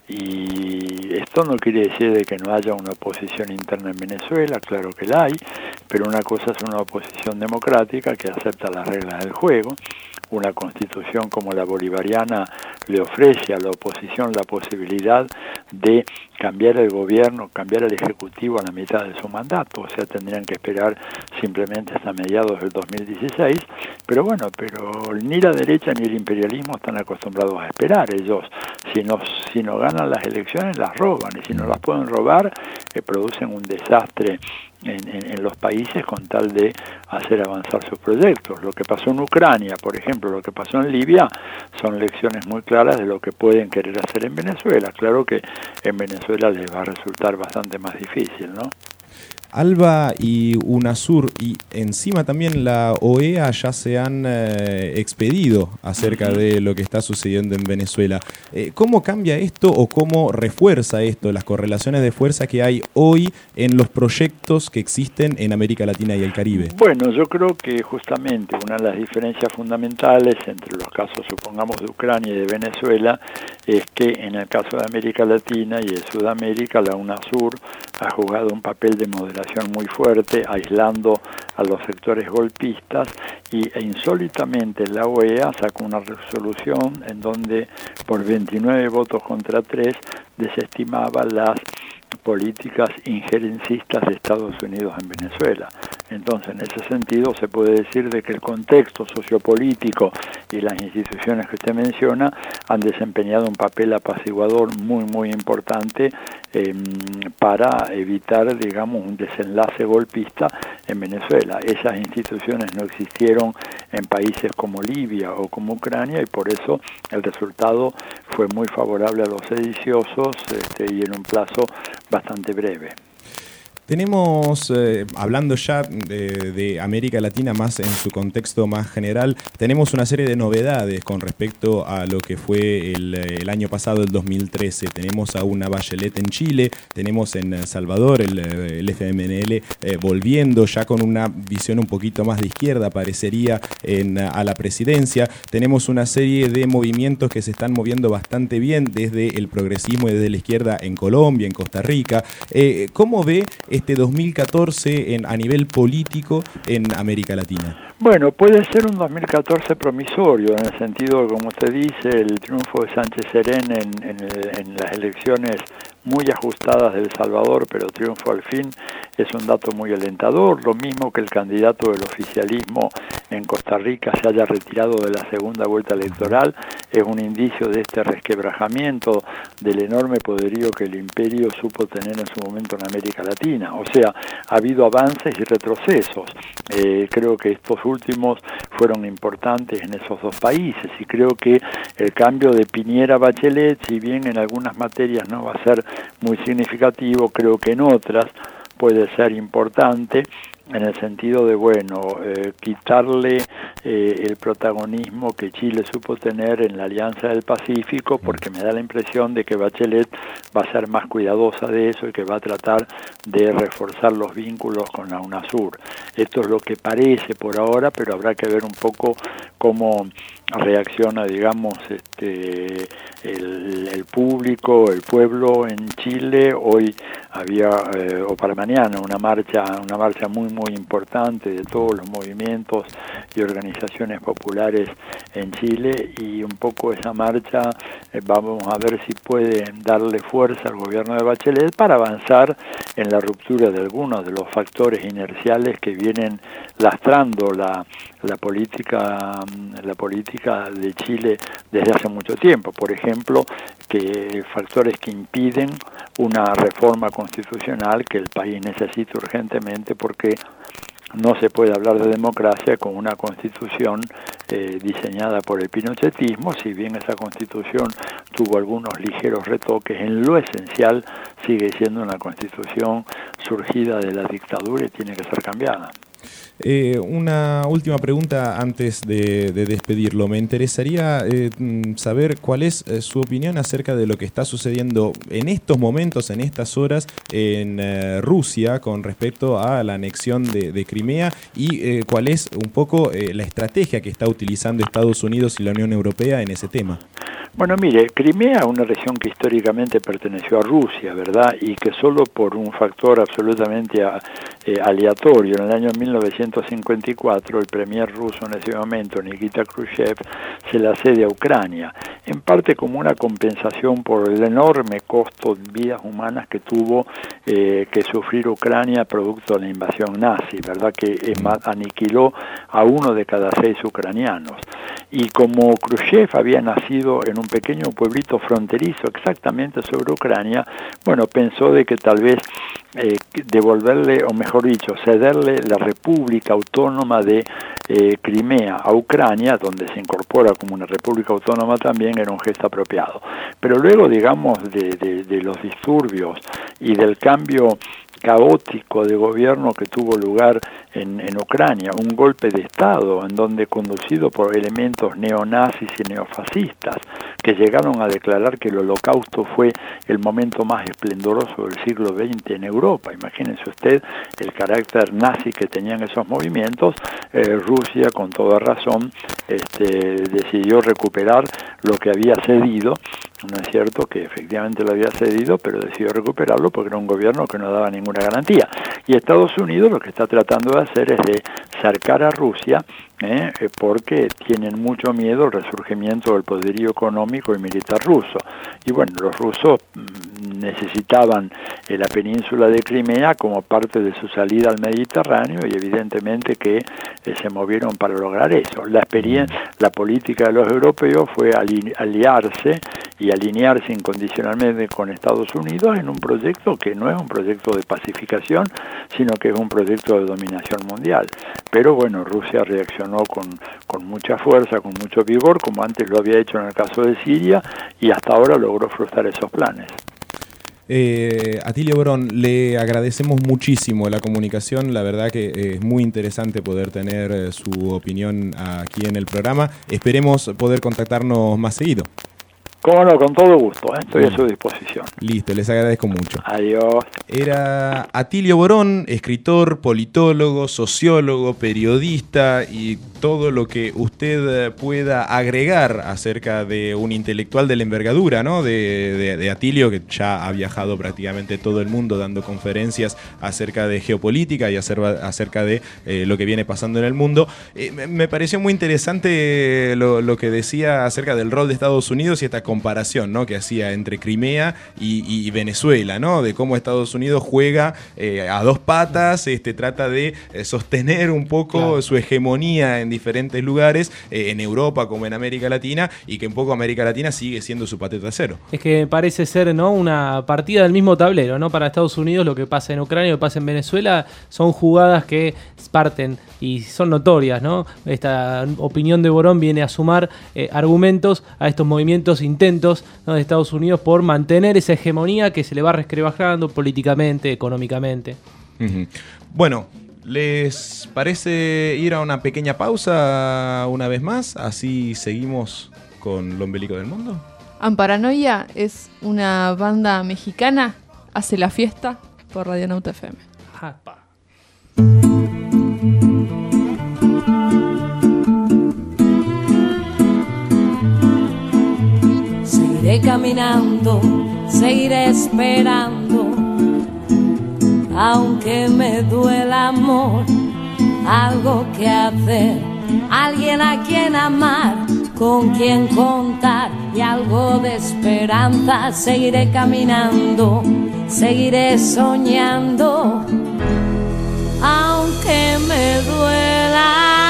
Y esto no quiere decir de que no haya una oposición interna en Venezuela, claro que la hay, pero una cosa es una oposición democrática que acepta las reglas del juego. Una constitución como la bolivariana le ofrece a la oposición la posibilidad de cambiar el gobierno, cambiar el ejecutivo a la mitad de su mandato, o sea, tendrían que esperar simplemente hasta mediados del dos mil dieciséis, pero bueno, pero ni la derecha ni el imperialismo están acostumbrados a esperar. Ellos, si no, si no ganan las elecciones, las roban, y si no las pueden robar, eh, producen un desastre En, en, en los países con tal de hacer avanzar sus proyectos. Lo que pasó en Ucrania, por ejemplo, lo que pasó en Libia, son lecciones muy claras de lo que pueden querer hacer en Venezuela. Claro que en Venezuela les va a resultar bastante más difícil, ¿no? ALBA y UNASUR y encima también la O E A ya se han eh, expedido acerca uh-huh. de lo que está sucediendo en Venezuela. Eh, ¿Cómo cambia esto o cómo refuerza esto las correlaciones de fuerza que hay hoy en los proyectos que existen en América Latina y el Caribe? Bueno, yo creo que justamente una de las diferencias fundamentales entre los casos, supongamos, de Ucrania y de Venezuela, es que en el caso de América Latina y de Sudamérica, la UNASUR ha jugado un papel de moderación muy fuerte, aislando a los sectores golpistas, y e insólitamente la O E A sacó una resolución en donde por veintinueve votos contra tres desestimaba las políticas injerencistas de Estados Unidos en Venezuela. Entonces, en ese sentido, se puede decir de que el contexto sociopolítico y las instituciones que usted menciona han desempeñado un papel apaciguador muy, muy importante eh, para evitar, digamos, un desenlace golpista en Venezuela. Esas instituciones no existieron en países como Libia o como Ucrania, y por eso el resultado fue muy favorable a los sediciosos este, y en un plazo bastante breve. Tenemos, eh, hablando ya de, de América Latina más en su contexto más general, tenemos una serie de novedades con respecto a lo que fue el, el año pasado, el dos mil trece. Tenemos a una Bachelet en Chile, tenemos en El Salvador el, el F M L eh, volviendo ya con una visión un poquito más de izquierda, parecería, en, a la presidencia. Tenemos una serie de movimientos que se están moviendo bastante bien desde el progresismo y desde la izquierda en Colombia, en Costa Rica. Eh, ¿Cómo ve este dos mil catorce en, a nivel político en América Latina? Bueno, puede ser un dos mil catorce promisorio, en el sentido de, como usted dice, el triunfo de Sánchez Serén en, en, el, en las elecciones muy ajustadas de El Salvador, pero triunfo al fin, es un dato muy alentador. Lo mismo que el candidato del oficialismo en Costa Rica se haya retirado de la segunda vuelta electoral, es un indicio de este resquebrajamiento del enorme poderío que el imperio supo tener en su momento en América Latina. O sea, ha habido avances y retrocesos. Eh, creo que estos últimos fueron importantes en esos dos países, y creo que el cambio de Piñera a Bachelet, si bien en algunas materias no va a ser muy significativo, creo que en otras puede ser importante, en el sentido de, bueno, eh, quitarle eh, el protagonismo que Chile supo tener en la Alianza del Pacífico, porque me da la impresión de que Bachelet va a ser más cuidadosa de eso y que va a tratar de reforzar los vínculos con la UNASUR. Esto es lo que parece por ahora, pero habrá que ver un poco cómo reacciona, digamos, este el, el público, el pueblo en Chile. Hoy había, eh, o para mañana, una marcha, una marcha muy muy importante de todos los movimientos y organizaciones populares en Chile, y un poco esa marcha eh, vamos a ver si puede darle fuerza al gobierno de Bachelet para avanzar en la ruptura de algunos de los factores inerciales que vienen lastrando la la política la política de Chile desde hace mucho tiempo. Por ejemplo, que factores que impiden una reforma constitucional que el país necesita urgentemente, porque no se puede hablar de democracia con una constitución eh, diseñada por el pinochetismo. Si bien esa constitución tuvo algunos ligeros retoques, en lo esencial sigue siendo una constitución surgida de la dictadura y tiene que ser cambiada. Eh, una última pregunta antes de, de despedirlo. Me interesaría eh, saber cuál es eh, su opinión acerca de lo que está sucediendo en estos momentos, en estas horas, en eh, Rusia con respecto a la anexión de, de Crimea, y eh, cuál es un poco eh, la estrategia que está utilizando Estados Unidos y la Unión Europea en ese tema. Bueno, mire, Crimea, una región que históricamente perteneció a Rusia, ¿verdad? Y que solo por un factor absolutamente a, eh, aleatorio, en el año mil novecientos cincuenta y cuatro, el premier ruso en ese momento, Nikita Khrushchev, se la cede a Ucrania, en parte como una compensación por el enorme costo de vidas humanas que tuvo eh, que sufrir Ucrania producto de la invasión nazi, ¿verdad? Que eh, aniquiló a uno de cada seis ucranianos. Y como Khrushchev había nacido en un pequeño pueblito fronterizo exactamente sobre Ucrania, bueno, pensó de que tal vez eh, devolverle, o mejor dicho, cederle la República Autónoma de eh, Crimea a Ucrania, donde se incorpora como una república autónoma también, era un gesto apropiado. Pero luego, digamos, de, de, de los disturbios y del cambio caótico de gobierno que tuvo lugar en, en Ucrania, un golpe de Estado en donde, conducido por elementos neonazis y neofascistas que llegaron a declarar que el Holocausto fue el momento más esplendoroso del siglo veinte en Europa. Imagínense usted el carácter nazi que tenían esos movimientos. eh, Rusia, con toda razón, este, decidió recuperar lo que había cedido. No es cierto que efectivamente lo había cedido, pero decidió recuperarlo porque era un gobierno que no daba ninguna garantía. Y Estados Unidos lo que está tratando de hacer es de cercar a Rusia, ¿eh? porque tienen mucho miedo al resurgimiento del poderío económico y militar ruso. Y bueno, los rusos necesitaban eh, la península de Crimea como parte de su salida al Mediterráneo, y evidentemente que eh, se movieron para lograr eso. La experiencia, la política de los europeos fue ali- aliarse y alinearse incondicionalmente con Estados Unidos en un proyecto que no es un proyecto de pacificación, sino que es un proyecto de dominación mundial. Pero bueno, Rusia reaccionó con, con mucha fuerza, con mucho vigor, como antes lo había hecho en el caso de Siria, y hasta ahora logró frustrar esos planes. Eh, Atilio Borón, le agradecemos muchísimo la comunicación, la verdad que es muy interesante poder tener eh, su opinión aquí en el programa. Esperemos poder contactarnos más seguido. Cómo no, con todo gusto, ¿eh? Estoy bueno, a su disposición. Listo, les agradezco mucho. Adiós. Era Atilio Borón, escritor, politólogo, sociólogo, periodista y todo lo que usted pueda agregar acerca de un intelectual de la envergadura, ¿no? de, de, de Atilio, que ya ha viajado prácticamente todo el mundo dando conferencias acerca de geopolítica y acerca de eh, lo que viene pasando en el mundo. Eh, me pareció muy interesante lo, lo que decía acerca del rol de Estados Unidos y esta comparación, ¿no?, que hacía entre Crimea y, y Venezuela, ¿no?, de cómo Estados Unidos juega eh, a dos patas, este, trata de eh, sostener un poco claro. su hegemonía en diferentes lugares, eh, en Europa como en América Latina, y que un poco América Latina sigue siendo su patio trasero. Es que parece ser, ¿no?, una partida del mismo tablero, ¿no? Para Estados Unidos lo que pasa en Ucrania, lo que pasa en Venezuela, son jugadas que parten y son notorias, ¿no? Esta opinión de Borón viene a sumar eh, argumentos a estos movimientos, intentos, ¿no?, de Estados Unidos por mantener esa hegemonía que se le va resquebrajando políticamente, económicamente. Uh-huh. Bueno, ¿les parece ir a una pequeña pausa una vez más? Así seguimos con Lo Ombelico del Mundo. Amparanoia es una banda mexicana, hace la fiesta por Radionauta F M. Japa. Seguiré caminando, seguiré esperando, aunque me duela amor, algo que hacer, alguien a quien amar, con quien contar y algo de esperanza. Seguiré caminando, seguiré soñando, aunque me duela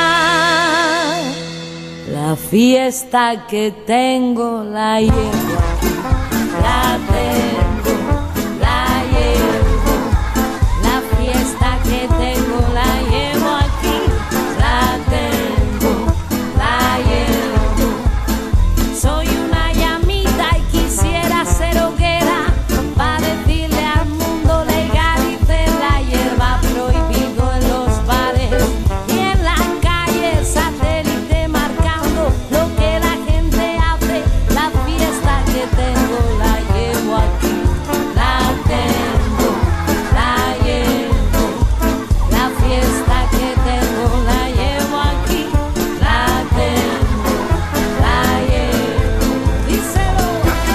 la fiesta que tengo, la llevo, la tengo, la llevo, la fiesta que tengo, la llevo aquí, la tengo, la llevo. Soy una llamita y quisiera ser hoguera para decirle al mundo legalice la hierba, prohibido en los bares y en la calle, satélite marcando lo que la gente hace. La fiesta que tengo la llevo aquí, la tengo, la llevo, la fiesta que tengo la llevo aquí, la tengo, la llevo. Díselo.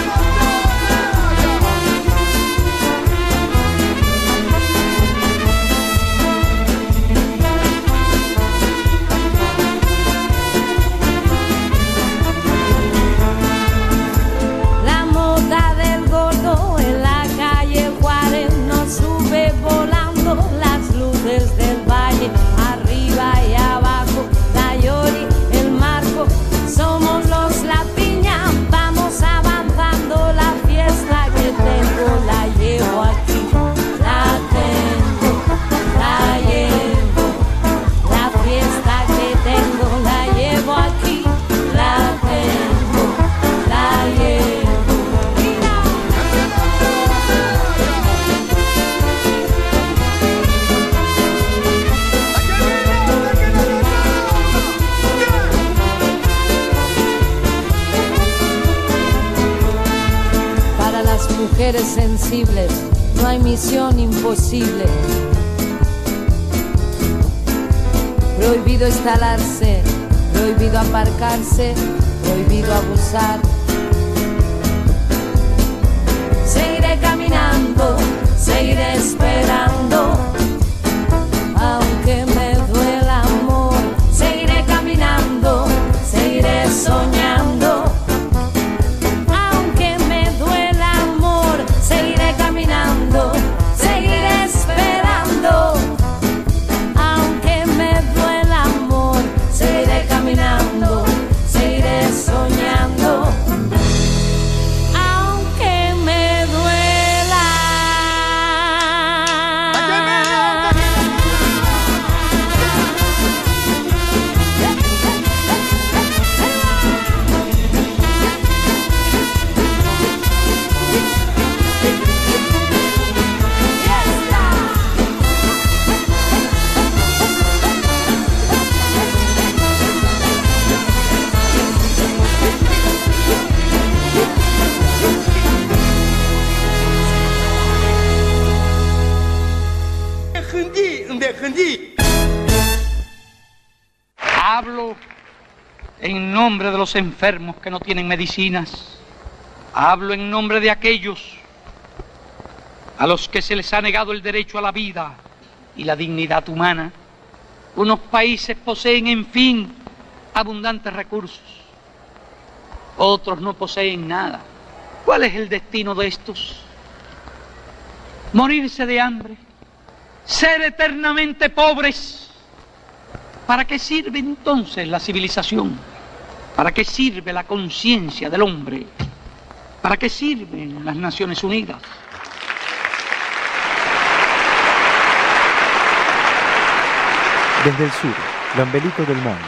La moda del gordo en la calle Juárez nos sube volando las luces del valle, arriba y abajo, la Yori, el Marco, somos los La Piña, vamos avanzando. La fiesta que tengo la llevo aquí, la tengo, la llevo, la fiesta que tengo la llevo aquí, la tengo, la llevo. Para las mujeres sensibles no hay misión imposible. Prohibido instalarse, prohibido aparcarse, prohibido abusar. Seguiré caminando, seguiré esperando, aunque me duela amor. Seguiré caminando, seguiré soñando, aunque me duela amor. Seguiré caminando, seguiré esperando, aunque me duela amor. Seguiré caminando, seguiré soñando, aunque me duela. Hablo en nombre de los enfermos que no tienen medicinas. Hablo en nombre de aquellos a los que se les ha negado el derecho a la vida y la dignidad humana. Unos países poseen, en fin, abundantes recursos, otros no poseen nada. ¿Cuál es el destino de estos? Morirse de hambre, ser eternamente pobres. ¿Para qué sirve entonces la civilización? ¿Para qué sirve la conciencia del hombre? ¿Para qué sirven las Naciones Unidas? Desde el sur, lo ombelico del mundo.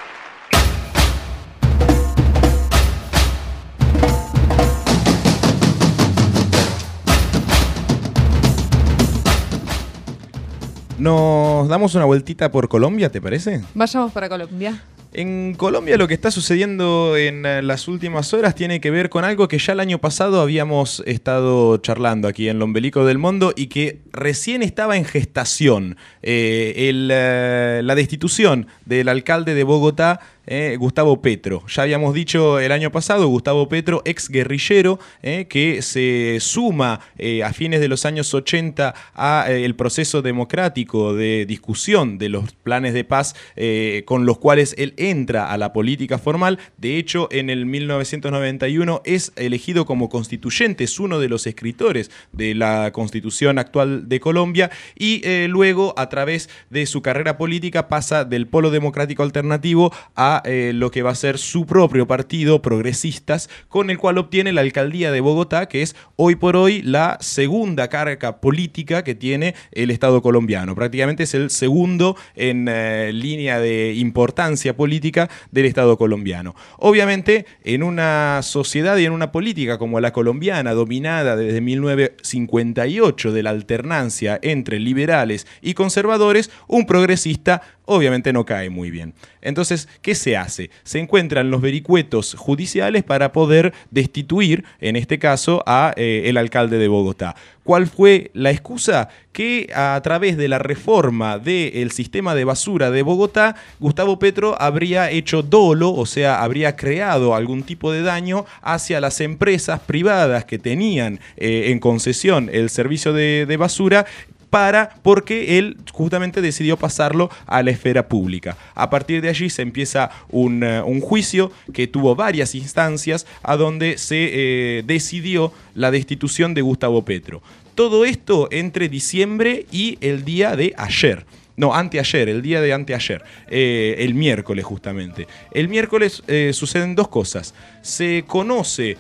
Nos damos una vueltita por Colombia, ¿te parece? Vayamos para Colombia. En Colombia lo que está sucediendo en las últimas horas tiene que ver con algo que ya el año pasado habíamos estado charlando aquí en Lo Ombelico del Mundo y que recién estaba en gestación. Eh, el, eh, la destitución del alcalde de Bogotá, Eh, Gustavo Petro. Ya habíamos dicho el año pasado, Gustavo Petro, ex guerrillero, eh, que se suma eh, a fines de los años ochenta a eh, el proceso democrático de discusión de los planes de paz eh, con los cuales él entra a la política formal. De hecho, en el mil novecientos noventa y uno es elegido como constituyente, es uno de los escritores de la constitución actual de Colombia y eh, luego, a través de su carrera política, pasa del Polo Democrático Alternativo a Eh, lo que va a ser su propio partido, Progresistas, con el cual obtiene la alcaldía de Bogotá, que es hoy por hoy la segunda carga política que tiene el Estado colombiano. Prácticamente es el segundo en eh, línea de importancia política del Estado colombiano. Obviamente, en una sociedad y en una política como la colombiana, dominada desde mil novecientos cincuenta y ocho de la alternancia entre liberales y conservadores, un progresista obviamente no cae muy bien. Entonces, ¿qué se hace? Se encuentran los vericuetos judiciales para poder destituir, en este caso, a eh, el alcalde de Bogotá. ¿Cuál fue la excusa? Que a través de la reforma del sistema de basura de Bogotá, Gustavo Petro habría hecho dolo, o sea, habría creado algún tipo de daño hacia las empresas privadas que tenían eh, en concesión el servicio de, de basura, para, porque él justamente decidió pasarlo a la esfera pública. A partir de allí se empieza un, uh, un juicio que tuvo varias instancias a donde se eh, decidió la destitución de Gustavo Petro. Todo esto entre diciembre y el día de ayer. No, anteayer, el día de anteayer, eh, el miércoles justamente. El miércoles eh, suceden dos cosas. Se conoce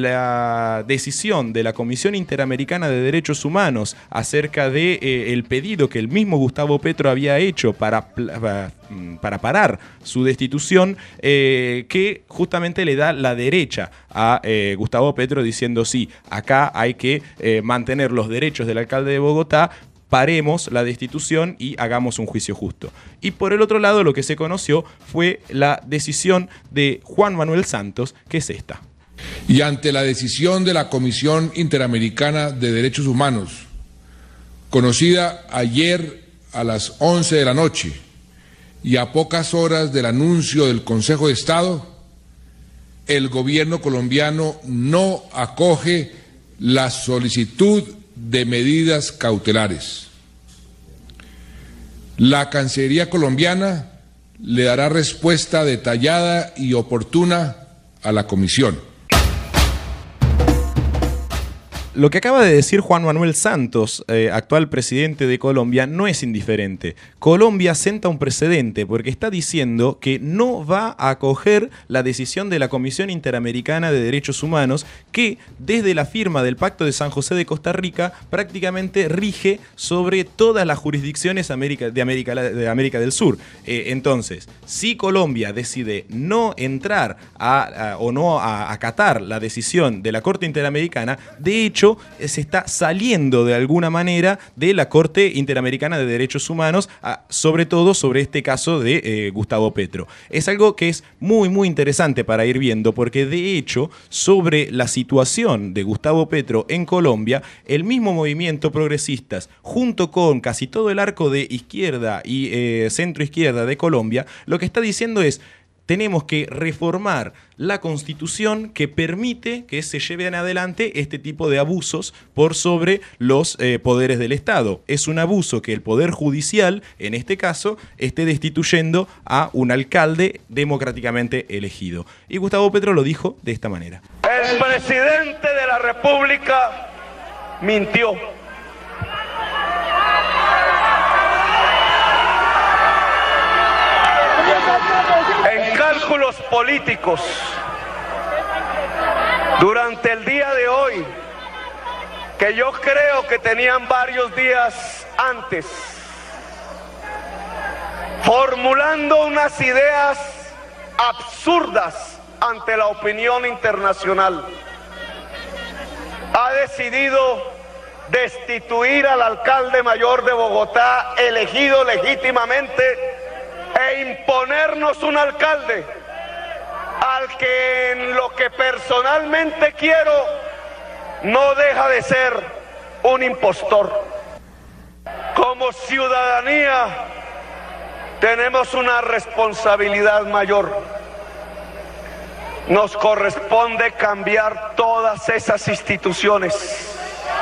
la decisión de la Comisión Interamericana de Derechos Humanos acerca de eh, el pedido que el mismo Gustavo Petro había hecho para, para, para parar su destitución, eh, que justamente le da la derecha a eh, Gustavo Petro diciendo sí, acá hay que eh, mantener los derechos del alcalde de Bogotá, paremos la destitución y hagamos un juicio justo. Y por el otro lado, lo que se conoció fue la decisión de Juan Manuel Santos, que es esta. Y ante la decisión de la Comisión Interamericana de Derechos Humanos, conocida ayer a las once de la noche y a pocas horas del anuncio del Consejo de Estado, el gobierno colombiano no acoge la solicitud de medidas cautelares. La Cancillería colombiana le dará respuesta detallada y oportuna a la Comisión. Lo que acaba de decir Juan Manuel Santos, eh, actual presidente de Colombia, no es indiferente. Colombia senta un precedente porque está diciendo que no va a acoger la decisión de la Comisión Interamericana de Derechos Humanos, que desde la firma del Pacto de San José de Costa Rica prácticamente rige sobre todas las jurisdicciones América, de, América, de América del Sur. Eh, entonces, si Colombia decide no entrar a, a, o no a acatar la decisión de la Corte Interamericana, de hecho, se está saliendo de alguna manera de la Corte Interamericana de Derechos Humanos, sobre todo sobre este caso de eh, Gustavo Petro. Es algo que es muy muy interesante para ir viendo, porque de hecho sobre la situación de Gustavo Petro en Colombia, el mismo movimiento Progresistas, junto con casi todo el arco de izquierda y eh, centro izquierda de Colombia, lo que está diciendo es: tenemos que reformar la Constitución que permite que se lleven adelante este tipo de abusos por sobre los eh, poderes del Estado. Es un abuso que el Poder Judicial, en este caso, esté destituyendo a un alcalde democráticamente elegido. Y Gustavo Petro lo dijo de esta manera. El presidente de la República mintió. En cálculos políticos, durante el día de hoy, que yo creo que tenían varios días antes, formulando unas ideas absurdas ante la opinión internacional, ha decidido destituir al alcalde mayor de Bogotá, elegido legítimamente, e imponernos un alcalde al que en lo que personalmente quiero no deja de ser un impostor. Como ciudadanía tenemos una responsabilidad mayor. Nos corresponde cambiar todas esas instituciones.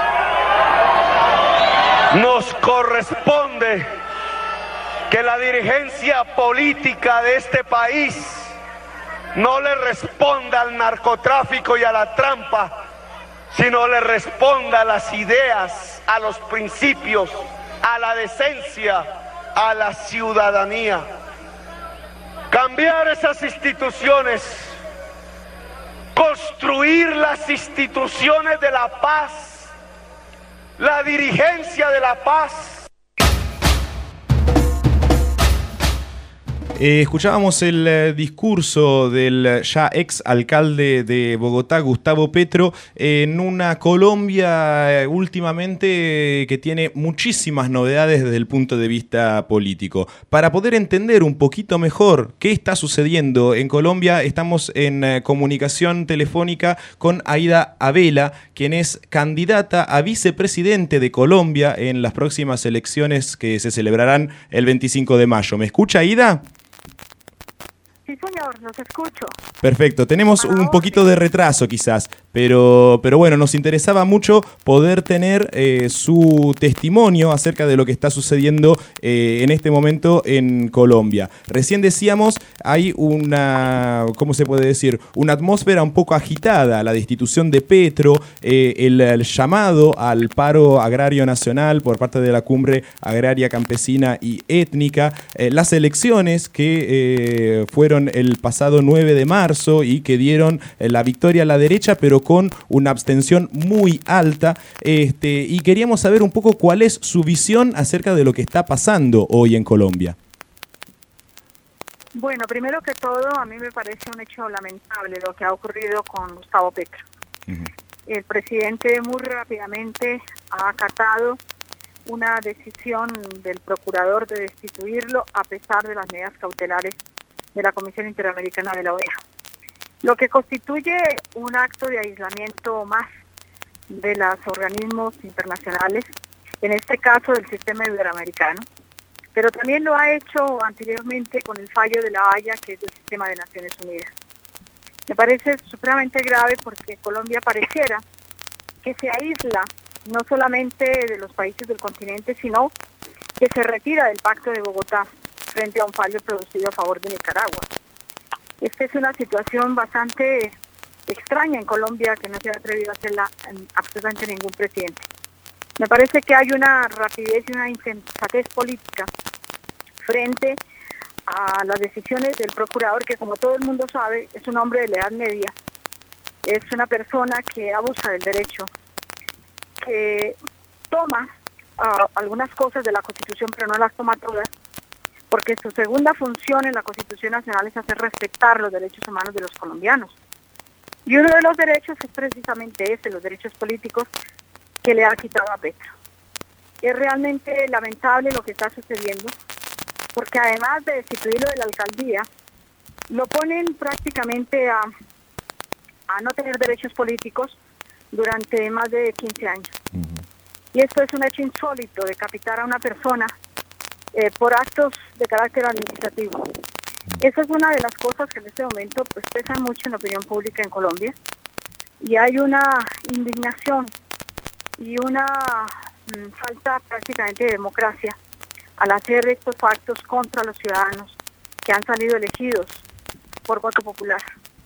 Nos corresponde que la dirigencia política de este país no le responda al narcotráfico y a la trampa, sino le responda a las ideas, a los principios, a la decencia, a la ciudadanía. Cambiar esas instituciones, construir las instituciones de la paz, la dirigencia de la paz. Eh, escuchábamos el eh, discurso del ya ex alcalde de Bogotá, Gustavo Petro, en una Colombia eh, últimamente que tiene muchísimas novedades desde el punto de vista político. Para poder entender un poquito mejor qué está sucediendo en Colombia, estamos en eh, comunicación telefónica con Aida Abela, quien es candidata a vicepresidente de Colombia en las próximas elecciones que se celebrarán el veinticinco de mayo. ¿Me escucha, Aida? Sí, señor, los escucho. Perfecto, tenemos un poquito de retraso quizás, pero, pero bueno, nos interesaba mucho poder tener eh, su testimonio acerca de lo que está sucediendo eh, en este momento en Colombia. Recién decíamos, hay una, ¿cómo se puede decir? Una atmósfera un poco agitada, la destitución de Petro, eh, el, el llamado al paro agrario nacional por parte de la Cumbre Agraria Campesina y Étnica, eh, las elecciones que eh, fueron el pasado nueve de marzo y que dieron la victoria a la derecha, pero con una abstención muy alta. Este, y queríamos saber un poco cuál es su visión acerca de lo que está pasando hoy en Colombia. Bueno, primero que todo, a mí me parece un hecho lamentable lo que ha ocurrido con Gustavo Petro. Uh-huh. El presidente muy rápidamente ha acatado una decisión del procurador de destituirlo a pesar de las medidas cautelares de la Comisión Interamericana de la O E A, lo que constituye un acto de aislamiento más de los organismos internacionales, en este caso del sistema iberoamericano, pero también lo ha hecho anteriormente con el fallo de La Haya, que es del sistema de Naciones Unidas. Me parece supremamente grave porque Colombia pareciera que se aísla no solamente de los países del continente, sino que se retira del Pacto de Bogotá frente a un fallo producido a favor de Nicaragua. Esta es una situación bastante extraña en Colombia que no se ha atrevido a hacerla en absolutamente ningún presidente. Me parece que hay una rapidez y una insensatez política frente a las decisiones del procurador, que como todo el mundo sabe es un hombre de la edad media, es una persona que abusa del derecho, que toma uh, algunas cosas de la Constitución pero no las toma todas, porque su segunda función en la Constitución Nacional es hacer respetar los derechos humanos de los colombianos. Y uno de los derechos es precisamente ese, los derechos políticos que le ha quitado a Petro. Es realmente lamentable lo que está sucediendo, porque además de destituirlo de la alcaldía, lo ponen prácticamente a, a no tener derechos políticos durante más de quince años. Uh-huh. Y esto es un hecho insólito, decapitar a una persona Eh, por actos de carácter administrativo. Esa es una de las cosas que en este momento pues pesan mucho en la opinión pública en Colombia, y hay una indignación y una mm, falta prácticamente de democracia al hacer estos actos contra los ciudadanos que han salido elegidos por voto popular.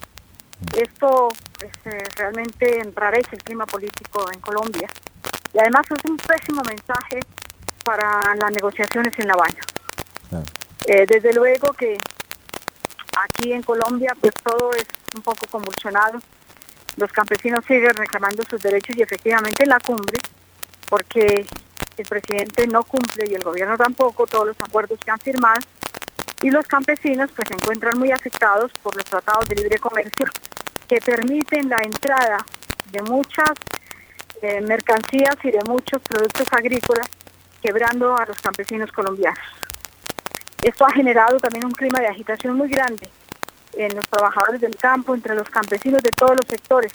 Esto pues, eh, realmente enrarece el clima político en Colombia, y además es un pésimo mensaje para las negociaciones en La Habana. Claro. Eh, desde luego que aquí en Colombia pues todo es un poco convulsionado. Los campesinos siguen reclamando sus derechos, y efectivamente en la cumbre, porque el presidente no cumple y el gobierno tampoco todos los acuerdos que han firmado, y los campesinos pues se encuentran muy afectados por los tratados de libre comercio que permiten la entrada de muchas eh, mercancías y de muchos productos agrícolas, quebrando a los campesinos colombianos. Esto ha generado también un clima de agitación muy grande en los trabajadores del campo, entre los campesinos de todos los sectores,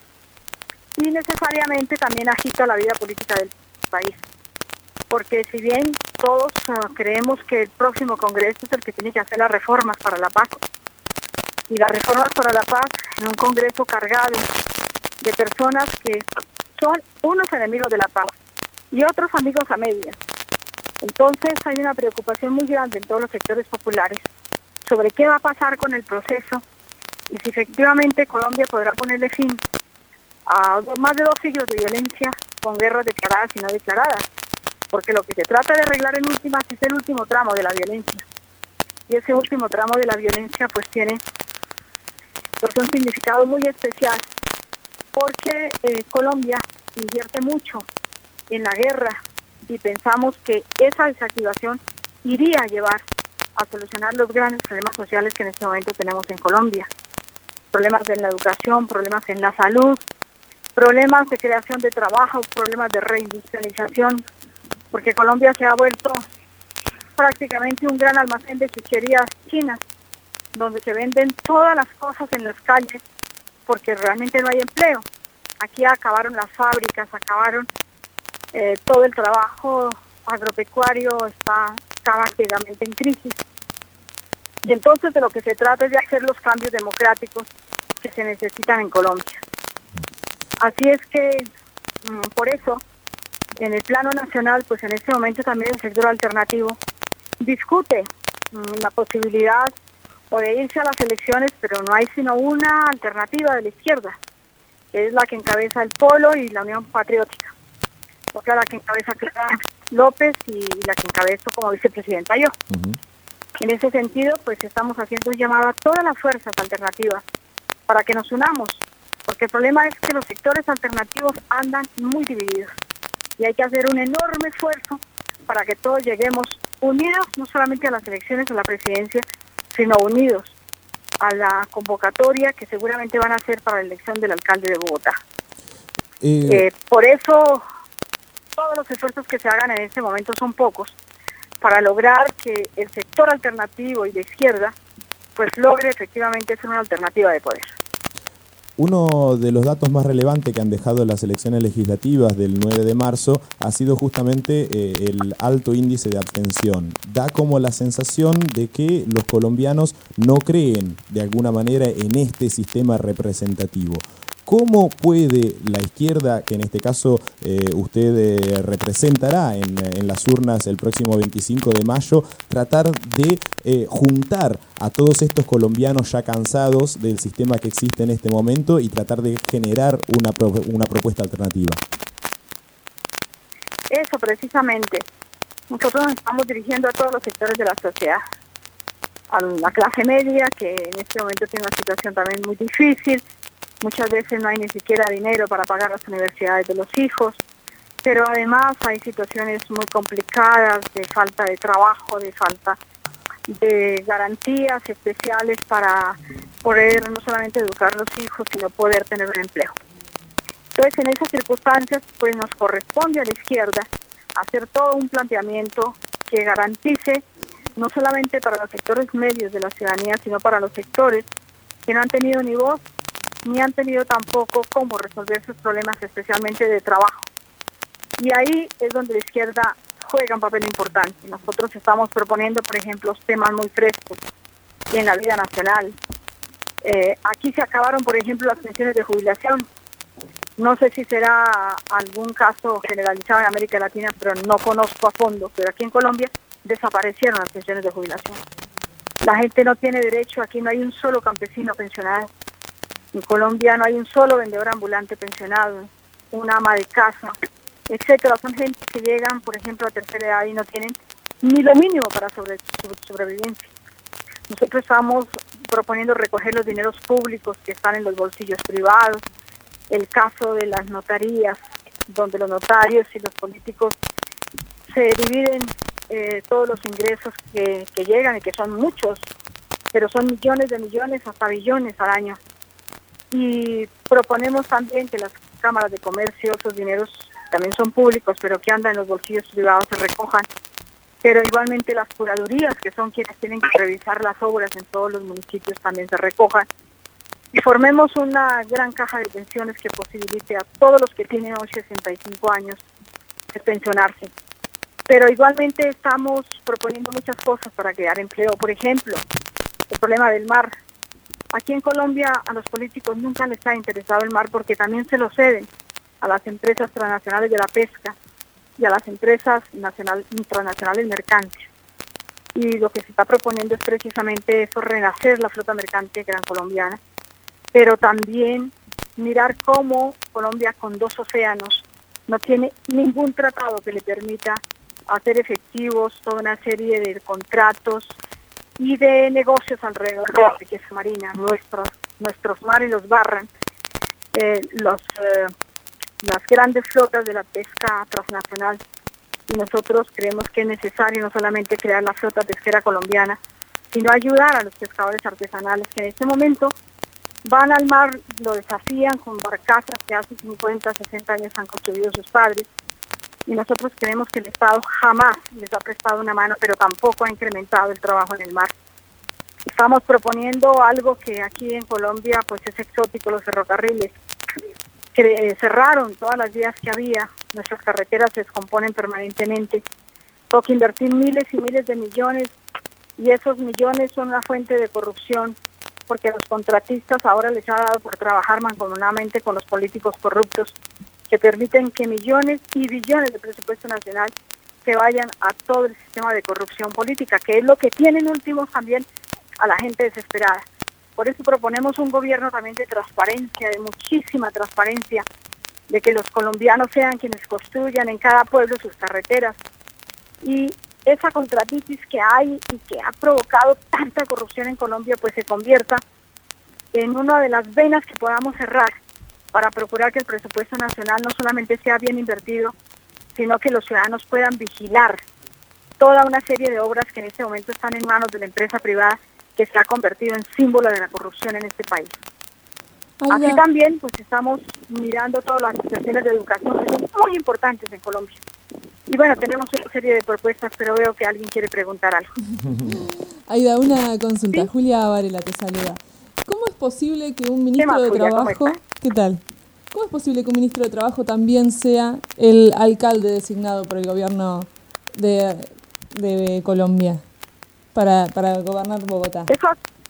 y necesariamente también agita la vida política del país, porque si bien todos uh, creemos que el próximo Congreso es el que tiene que hacer las reformas para la paz, y las reformas para la paz en un Congreso cargado de personas que son unos enemigos de la paz y otros amigos a medias, entonces hay una preocupación muy grande en todos los sectores populares sobre qué va a pasar con el proceso y si efectivamente Colombia podrá ponerle fin a más de dos siglos de violencia con guerras declaradas y no declaradas, porque lo que se trata de arreglar en últimas es el último tramo de la violencia, y ese último tramo de la violencia pues tiene pues, un significado muy especial, porque eh, Colombia invierte mucho en la guerra y pensamos que esa desactivación iría a llevar a solucionar los grandes problemas sociales que en este momento tenemos en Colombia. Problemas en la educación, problemas en la salud, problemas de creación de trabajo, problemas de reindustrialización, porque Colombia se ha vuelto prácticamente un gran almacén de chucherías chinas, donde se venden todas las cosas en las calles, porque realmente no hay empleo. Aquí acabaron las fábricas, acabaron eh, todo el trabajo agropecuario, está prácticamente en crisis. Y entonces de lo que se trata es de hacer los cambios democráticos que se necesitan en Colombia. Así es que, mm, por eso, en el plano nacional, pues en este momento también el sector alternativo discute mm, la posibilidad o de irse a las elecciones, pero no hay sino una alternativa de la izquierda, que es la que encabeza el Polo y la Unión Patriótica, o sea, la que encabeza Clara López y la que encabezo como vicepresidenta yo. Uh-huh. En ese sentido, pues estamos haciendo un llamado a todas las fuerzas alternativas para que nos unamos, porque el problema es que los sectores alternativos andan muy divididos y hay que hacer un enorme esfuerzo para que todos lleguemos unidos, no solamente a las elecciones o a la presidencia, sino unidos a la convocatoria que seguramente van a hacer para la elección del alcalde de Bogotá. Eh... Eh, por eso, todos los esfuerzos que se hagan en este momento son pocos, para lograr que el sector alternativo y de izquierda pues logre efectivamente ser una alternativa de poder. Uno de los datos más relevantes que han dejado las elecciones legislativas del nueve de marzo ha sido justamente eh, el alto índice de abstención. Da como la sensación de que los colombianos no creen de alguna manera en este sistema representativo. ¿Cómo puede la izquierda, que en este caso eh, usted eh, representará en, en las urnas el próximo veinticinco de mayo, tratar de eh, juntar a todos estos colombianos ya cansados del sistema que existe en este momento y tratar de generar una, pro, una propuesta alternativa? Eso precisamente. Nosotros nos estamos dirigiendo a todos los sectores de la sociedad, a la clase media, que en este momento tiene una situación también muy difícil. Muchas veces no hay ni siquiera dinero para pagar las universidades de los hijos, pero además hay situaciones muy complicadas de falta de trabajo, de falta de garantías especiales para poder no solamente educar a los hijos, sino poder tener un empleo. Entonces, en esas circunstancias, pues nos corresponde a la izquierda hacer todo un planteamiento que garantice no solamente para los sectores medios de la ciudadanía, sino para los sectores que no han tenido ni voz ni han tenido tampoco cómo resolver sus problemas, especialmente de trabajo. Y ahí es donde la izquierda juega un papel importante. Nosotros estamos proponiendo, por ejemplo, temas muy frescos, y en la vida nacional. Eh, aquí se acabaron, por ejemplo, las pensiones de jubilación. No sé si será algún caso generalizado en América Latina, pero no conozco a fondo. Pero aquí en Colombia desaparecieron las pensiones de jubilación. La gente no tiene derecho, aquí no hay un solo campesino pensionado. En Colombia no hay un solo vendedor ambulante pensionado, una ama de casa, etcétera. Son gente que llegan, por ejemplo, a tercera edad y no tienen ni lo mínimo para sobre, sobre, sobrevivencia. Nosotros estamos proponiendo recoger los dineros públicos que están en los bolsillos privados, el caso de las notarías, donde los notarios y los políticos se dividen eh, todos los ingresos que, que llegan y que son muchos, pero son millones de millones hasta billones al año. Y proponemos también que las cámaras de comercio, esos dineros también son públicos, pero que andan en los bolsillos privados, se recojan. Pero igualmente las curadurías, que son quienes tienen que revisar las obras en todos los municipios, también se recojan. Y formemos una gran caja de pensiones que posibilite a todos los que tienen hoy sesenta y cinco años de pensionarse. Pero igualmente estamos proponiendo muchas cosas para crear empleo. Por ejemplo, el problema del mar. Aquí en Colombia a los políticos nunca les ha interesado el mar porque también se lo ceden a las empresas transnacionales de la pesca y a las empresas nacional, internacionales mercantes. Y lo que se está proponiendo es precisamente eso, renacer la flota mercante gran colombiana, pero también mirar cómo Colombia, con dos océanos, no tiene ningún tratado que le permita hacer efectivos toda una serie de contratos y de negocios alrededor de la riqueza marina. Nuestros, nuestros mares los barran eh, los, eh, las grandes flotas de la pesca transnacional, y nosotros creemos que es necesario no solamente crear la flota pesquera colombiana, sino ayudar a los pescadores artesanales que en este momento van al mar, lo desafían con barcazas que hace cincuenta, sesenta años han construido sus padres, y nosotros creemos que el Estado jamás les ha prestado una mano, pero tampoco ha incrementado el trabajo en el mar. Estamos proponiendo algo que aquí en Colombia pues es exótico, los ferrocarriles. Que, eh, cerraron todas las vías que había, nuestras carreteras se descomponen permanentemente. Toca invertir miles y miles de millones, y esos millones son una fuente de corrupción, porque a los contratistas ahora les ha dado por trabajar mancomunadamente con los políticos corruptos, que permiten que millones y billones de presupuesto nacional se vayan a todo el sistema de corrupción política, que es lo que tienen últimos también a la gente desesperada. Por eso proponemos un gobierno también de transparencia, de muchísima transparencia, de que los colombianos sean quienes construyan en cada pueblo sus carreteras. Y esa contratitis que hay y que ha provocado tanta corrupción en Colombia, pues se convierta en una de las venas que podamos cerrar para procurar que el presupuesto nacional no solamente sea bien invertido, sino que los ciudadanos puedan vigilar toda una serie de obras que en este momento están en manos de la empresa privada, que se ha convertido en símbolo de la corrupción en este país. Ay, Así también pues estamos mirando todas las instituciones de educación que son muy importantes en Colombia. Y bueno, tenemos una serie de propuestas, pero veo que alguien quiere preguntar algo. Aida, una consulta. ¿Sí? Julia Varela te saluda. ¿Cómo es posible que un ministro más, de Julia, Trabajo... ¿Qué tal? ¿Cómo es posible que un ministro de Trabajo también sea el alcalde designado por el gobierno de, de Colombia para, para gobernar Bogotá? Eso,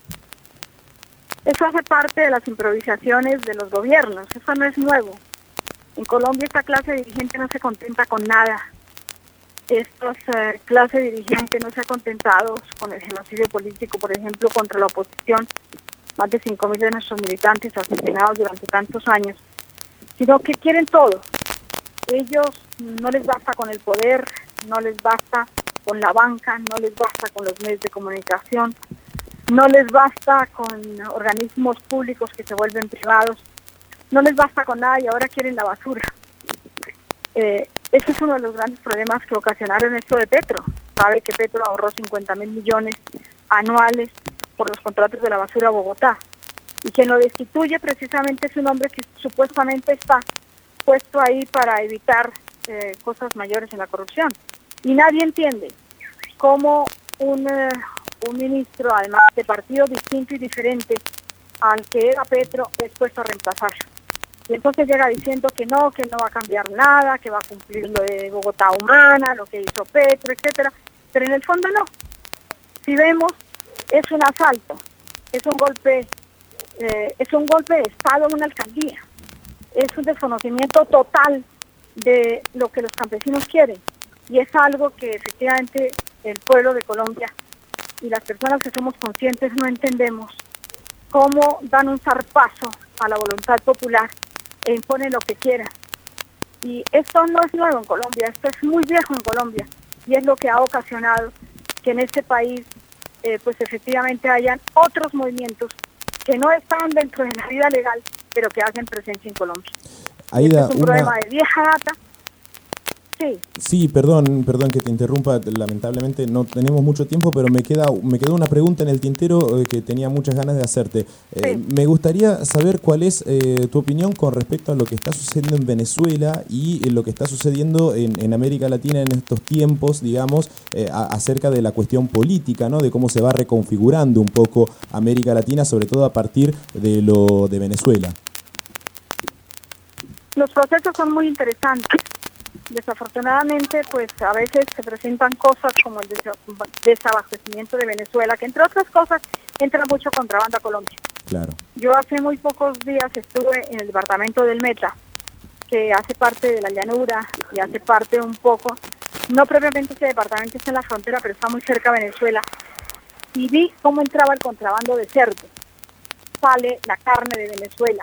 eso hace parte de las improvisaciones de los gobiernos. Eso no es nuevo. En Colombia esta clase dirigente no se contenta con nada. Esta eh, clase dirigente no se ha contentado con el genocidio político, por ejemplo, contra la oposición. Más de cinco mil de nuestros militantes asesinados durante tantos años, sino que quieren todo. Ellos no les basta con el poder, no les basta con la banca, no les basta con los medios de comunicación, no les basta con organismos públicos que se vuelven privados, no les basta con nada y ahora quieren la basura. Eh, ese es uno de los grandes problemas que ocasionaron esto de Petro. Sabe que Petro ahorró cincuenta mil millones anuales por los contratos de la basura a Bogotá, y quien lo destituye precisamente es un hombre que supuestamente está puesto ahí para evitar eh, cosas mayores en la corrupción, y nadie entiende cómo un, eh, un ministro, además de partido distinto y diferente al que era Petro, es puesto a reemplazar, y entonces llega diciendo que no, que no va a cambiar nada, que va a cumplir lo de Bogotá humana, lo que hizo Petro, etcétera, pero en el fondo no. Si vemos, es un asalto, es un golpe, eh, es un golpe de Estado en una alcaldía, es un desconocimiento total de lo que los campesinos quieren, y es algo que efectivamente el pueblo de Colombia y las personas que somos conscientes no entendemos, cómo dan un zarpazo a la voluntad popular e imponen lo que quieran. Y esto no es nuevo en Colombia, esto es muy viejo en Colombia, y es lo que ha ocasionado que en este país eh, pues efectivamente hayan otros movimientos que no están dentro de la vida legal, pero que hacen presencia en Colombia. Aida, este es un una... problema de vieja data. Sí. Sí, perdón, perdón que te interrumpa, lamentablemente no tenemos mucho tiempo, pero me queda me quedó una pregunta en el tintero eh, que tenía muchas ganas de hacerte. Eh, Sí. Me gustaría saber cuál es eh, tu opinión con respecto a lo que está sucediendo en Venezuela y eh, lo que está sucediendo en, en América Latina en estos tiempos, digamos, eh, a- acerca de la cuestión política, ¿no? De cómo se va reconfigurando un poco América Latina, sobre todo a partir de lo de Venezuela. Los procesos son muy interesantes. Desafortunadamente, pues a veces se presentan cosas como el desa- desabastecimiento de Venezuela, que entre otras cosas entra mucho contrabando a Colombia. Claro. Yo hace muy pocos días estuve en el departamento del Meta, que hace parte de la llanura y hace parte un poco, no propiamente ese departamento está en la frontera, pero está muy cerca de Venezuela, y vi cómo entraba el contrabando de cerdo. Sale la carne de Venezuela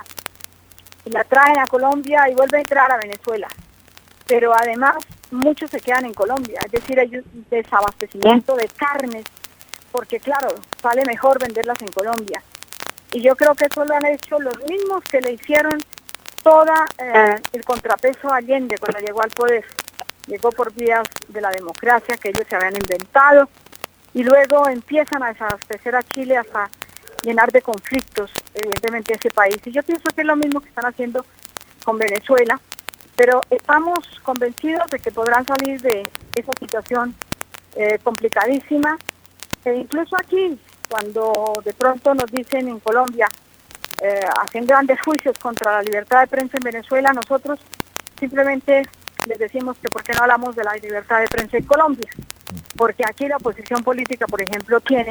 y la traen a Colombia y vuelve a entrar a Venezuela. Pero además muchos se quedan en Colombia, es decir, hay un desabastecimiento de carnes, porque claro, sale mejor venderlas en Colombia. Y yo creo que eso lo han hecho los mismos que le hicieron toda eh, el contrapeso a Allende cuando llegó al poder. Llegó por vías de la democracia que ellos se habían inventado, y luego empiezan a desabastecer a Chile hasta llenar de conflictos, evidentemente, ese país. Y yo pienso que es lo mismo que están haciendo con Venezuela, pero estamos convencidos de que podrán salir de esa situación eh, complicadísima. E incluso aquí, cuando de pronto nos dicen en Colombia, eh, hacen grandes juicios contra la libertad de prensa en Venezuela, nosotros simplemente les decimos que por qué no hablamos de la libertad de prensa en Colombia, porque aquí la oposición política, por ejemplo, tiene,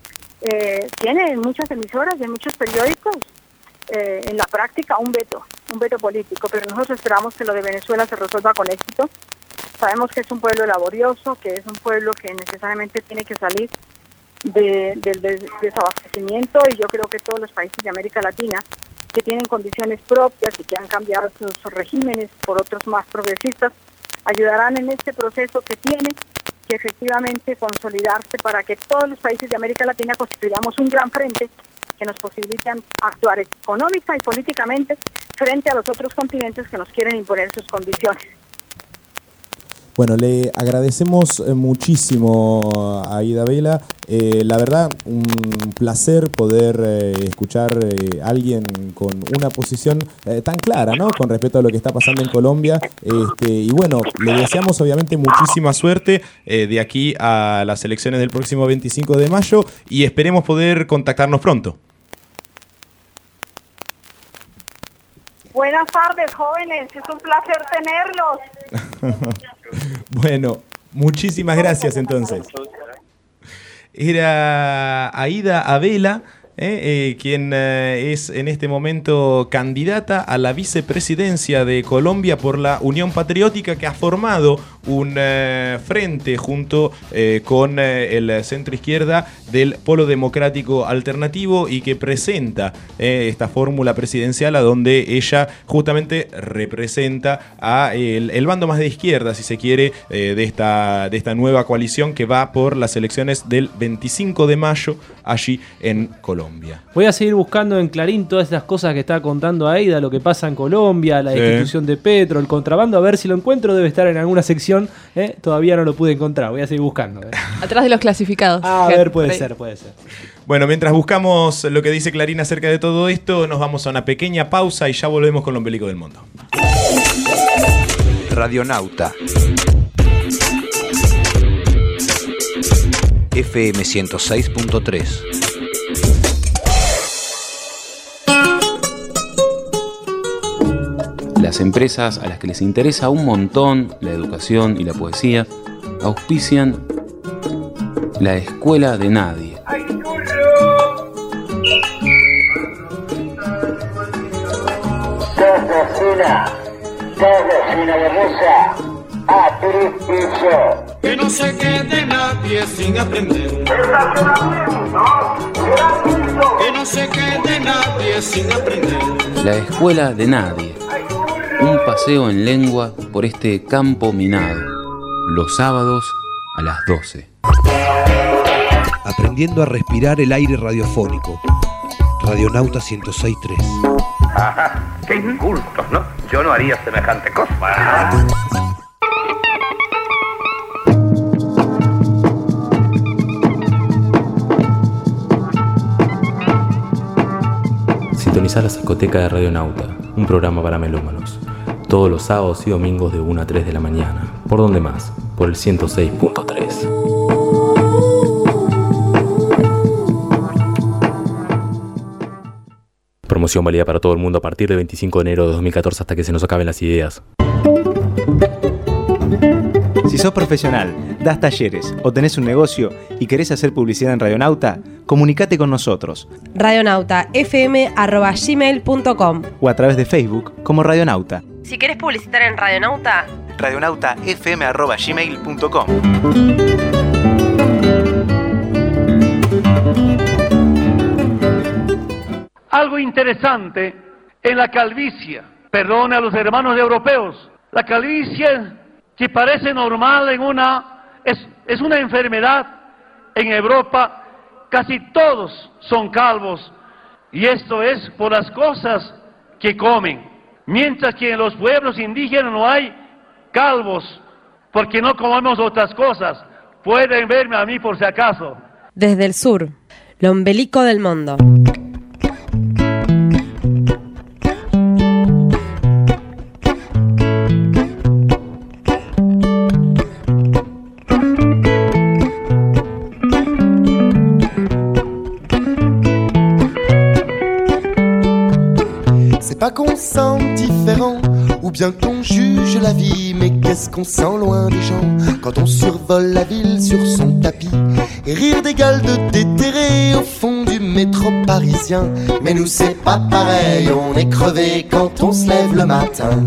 eh, tiene en muchas emisoras, en muchos periódicos, eh, en la práctica un veto, un veto político, pero nosotros esperamos que lo de Venezuela se resuelva con éxito. Sabemos que es un pueblo laborioso, que es un pueblo que necesariamente tiene que salir de, del des- desabastecimiento, y yo creo que todos los países de América Latina que tienen condiciones propias y que han cambiado sus regímenes por otros más progresistas, ayudarán en este proceso que tiene que efectivamente consolidarse para que todos los países de América Latina constituyamos un gran frente que nos posibilitan actuar económica y políticamente frente a los otros continentes que nos quieren imponer sus condiciones. Bueno, le agradecemos eh, muchísimo a Aida Vela. Eh, la verdad, un placer poder eh, escuchar eh, a alguien con una posición eh, tan clara, ¿no? Con respecto a lo que está pasando en Colombia. Este, y bueno, le deseamos obviamente muchísima suerte eh, de aquí a las elecciones del próximo veinticinco de mayo y esperemos poder contactarnos pronto. Buenas tardes, jóvenes. Es un placer tenerlos. Bueno, muchísimas gracias entonces. Era Aida Abela, eh, eh, quien eh, es en este momento candidata a la vicepresidencia de Colombia por la Unión Patriótica, que ha formado un eh, frente junto eh, con eh, el centro izquierda del Polo Democrático Alternativo y que presenta eh, esta fórmula presidencial a donde ella justamente representa a el, el bando más de izquierda, si se quiere, eh, de, esta, de esta nueva coalición que va por las elecciones del veinticinco de mayo allí en Colombia. Voy a seguir buscando en Clarín todas estas cosas que está contando Aida, lo que pasa en Colombia, la Sí. destitución de Petro, el contrabando, a ver si lo encuentro, debe estar en alguna sección, ¿eh? Todavía no lo pude encontrar, voy a seguir buscando. ¿eh? Atrás de los clasificados. A Ger, ver, puede por ahí. ser, puede ser. Bueno, mientras buscamos lo que dice Clarín acerca de todo esto, nos vamos a una pequeña pausa y ya volvemos con lo ombelico del mundo. Radionauta F M ciento seis punto tres. Las empresas a las que les interesa un montón la educación y la poesía auspician la Escuela de Nadie. Hay churra cena, todo sin avergüenza, a Tripicho. Que no se quede nadie sin aprender. Que no se quede nadie sin aprender. La escuela de nadie. Un paseo en lengua por este campo minado. Los sábados a las doce. Aprendiendo a respirar el aire radiofónico. Radionauta ciento seis punto tres. Ajá, qué incultos, ¿no? Yo no haría semejante cosa. Sintonizar la Discoteca de Radionauta, un programa para melómanos. Todos los sábados y domingos de una a tres de la mañana. ¿Por dónde más? Por el ciento seis punto tres. Promoción válida para todo el mundo a partir del veinticinco de enero de dos mil catorce hasta que se nos acaben las ideas. Si sos profesional, das talleres o tenés un negocio y querés hacer publicidad en Radionauta, comunicate con nosotros. radionauta f m arroba gmail punto com O a través de Facebook como Radionauta. Si querés publicitar en Radionauta, radionauta f m arroba gmail punto com. Algo interesante en la calvicie, perdone a los hermanos europeos, la calvicie que parece normal en una, es, es una enfermedad. En Europa casi todos son calvos y esto es por las cosas que comen, mientras que en los pueblos indígenas no hay calvos porque no comemos otras cosas. Pueden verme a mí por si acaso. Desde el sur, lo ombelico del mundo. C'est pas qu'on sent différent ou bien qu'on juge la vie, mais qu'est-ce qu'on sent loin des gens quand on survole la ville sur son tapis et rire des gueules de déterrés au fond du métro parisien. Mais nous c'est pas pareil, on est crevé quand on se lève le matin.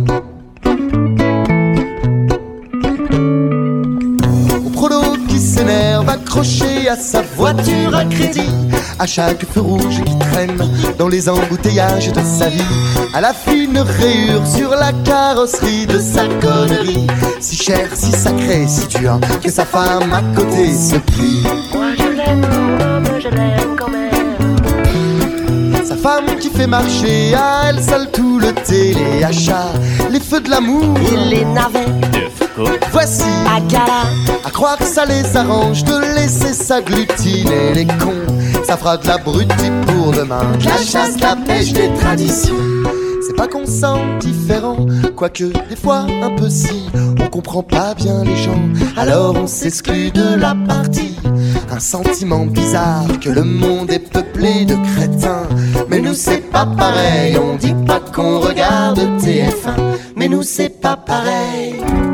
Au prolo qui s'énerve accroché à sa voiture à crédit, à chaque feu rouge qui traîne dans les embouteillages de sa vie, à la fine rayure sur la carrosserie de sa connerie, si chère, si sacrée, si dure, que sa femme à côté se plie. Moi je l'aime, mais je l'aime quand même. Sa femme qui fait marcher à elle seule tout le téléachat, les feux de l'amour Et les navets. Voici Agala. À croire que ça les arrange de laisser s'agglutiner les cons. Ça fera de la brutie pour demain, de la chasse, la pêche, des traditions. C'est pas qu'on sent différent, quoique des fois un peu si. On comprend pas bien les gens, alors on s'exclut de la partie. Un sentiment bizarre que le monde est peuplé de crétins. Mais nous c'est pas pareil, on dit pas qu'on regarde T F un. Mais nous c'est pas pareil.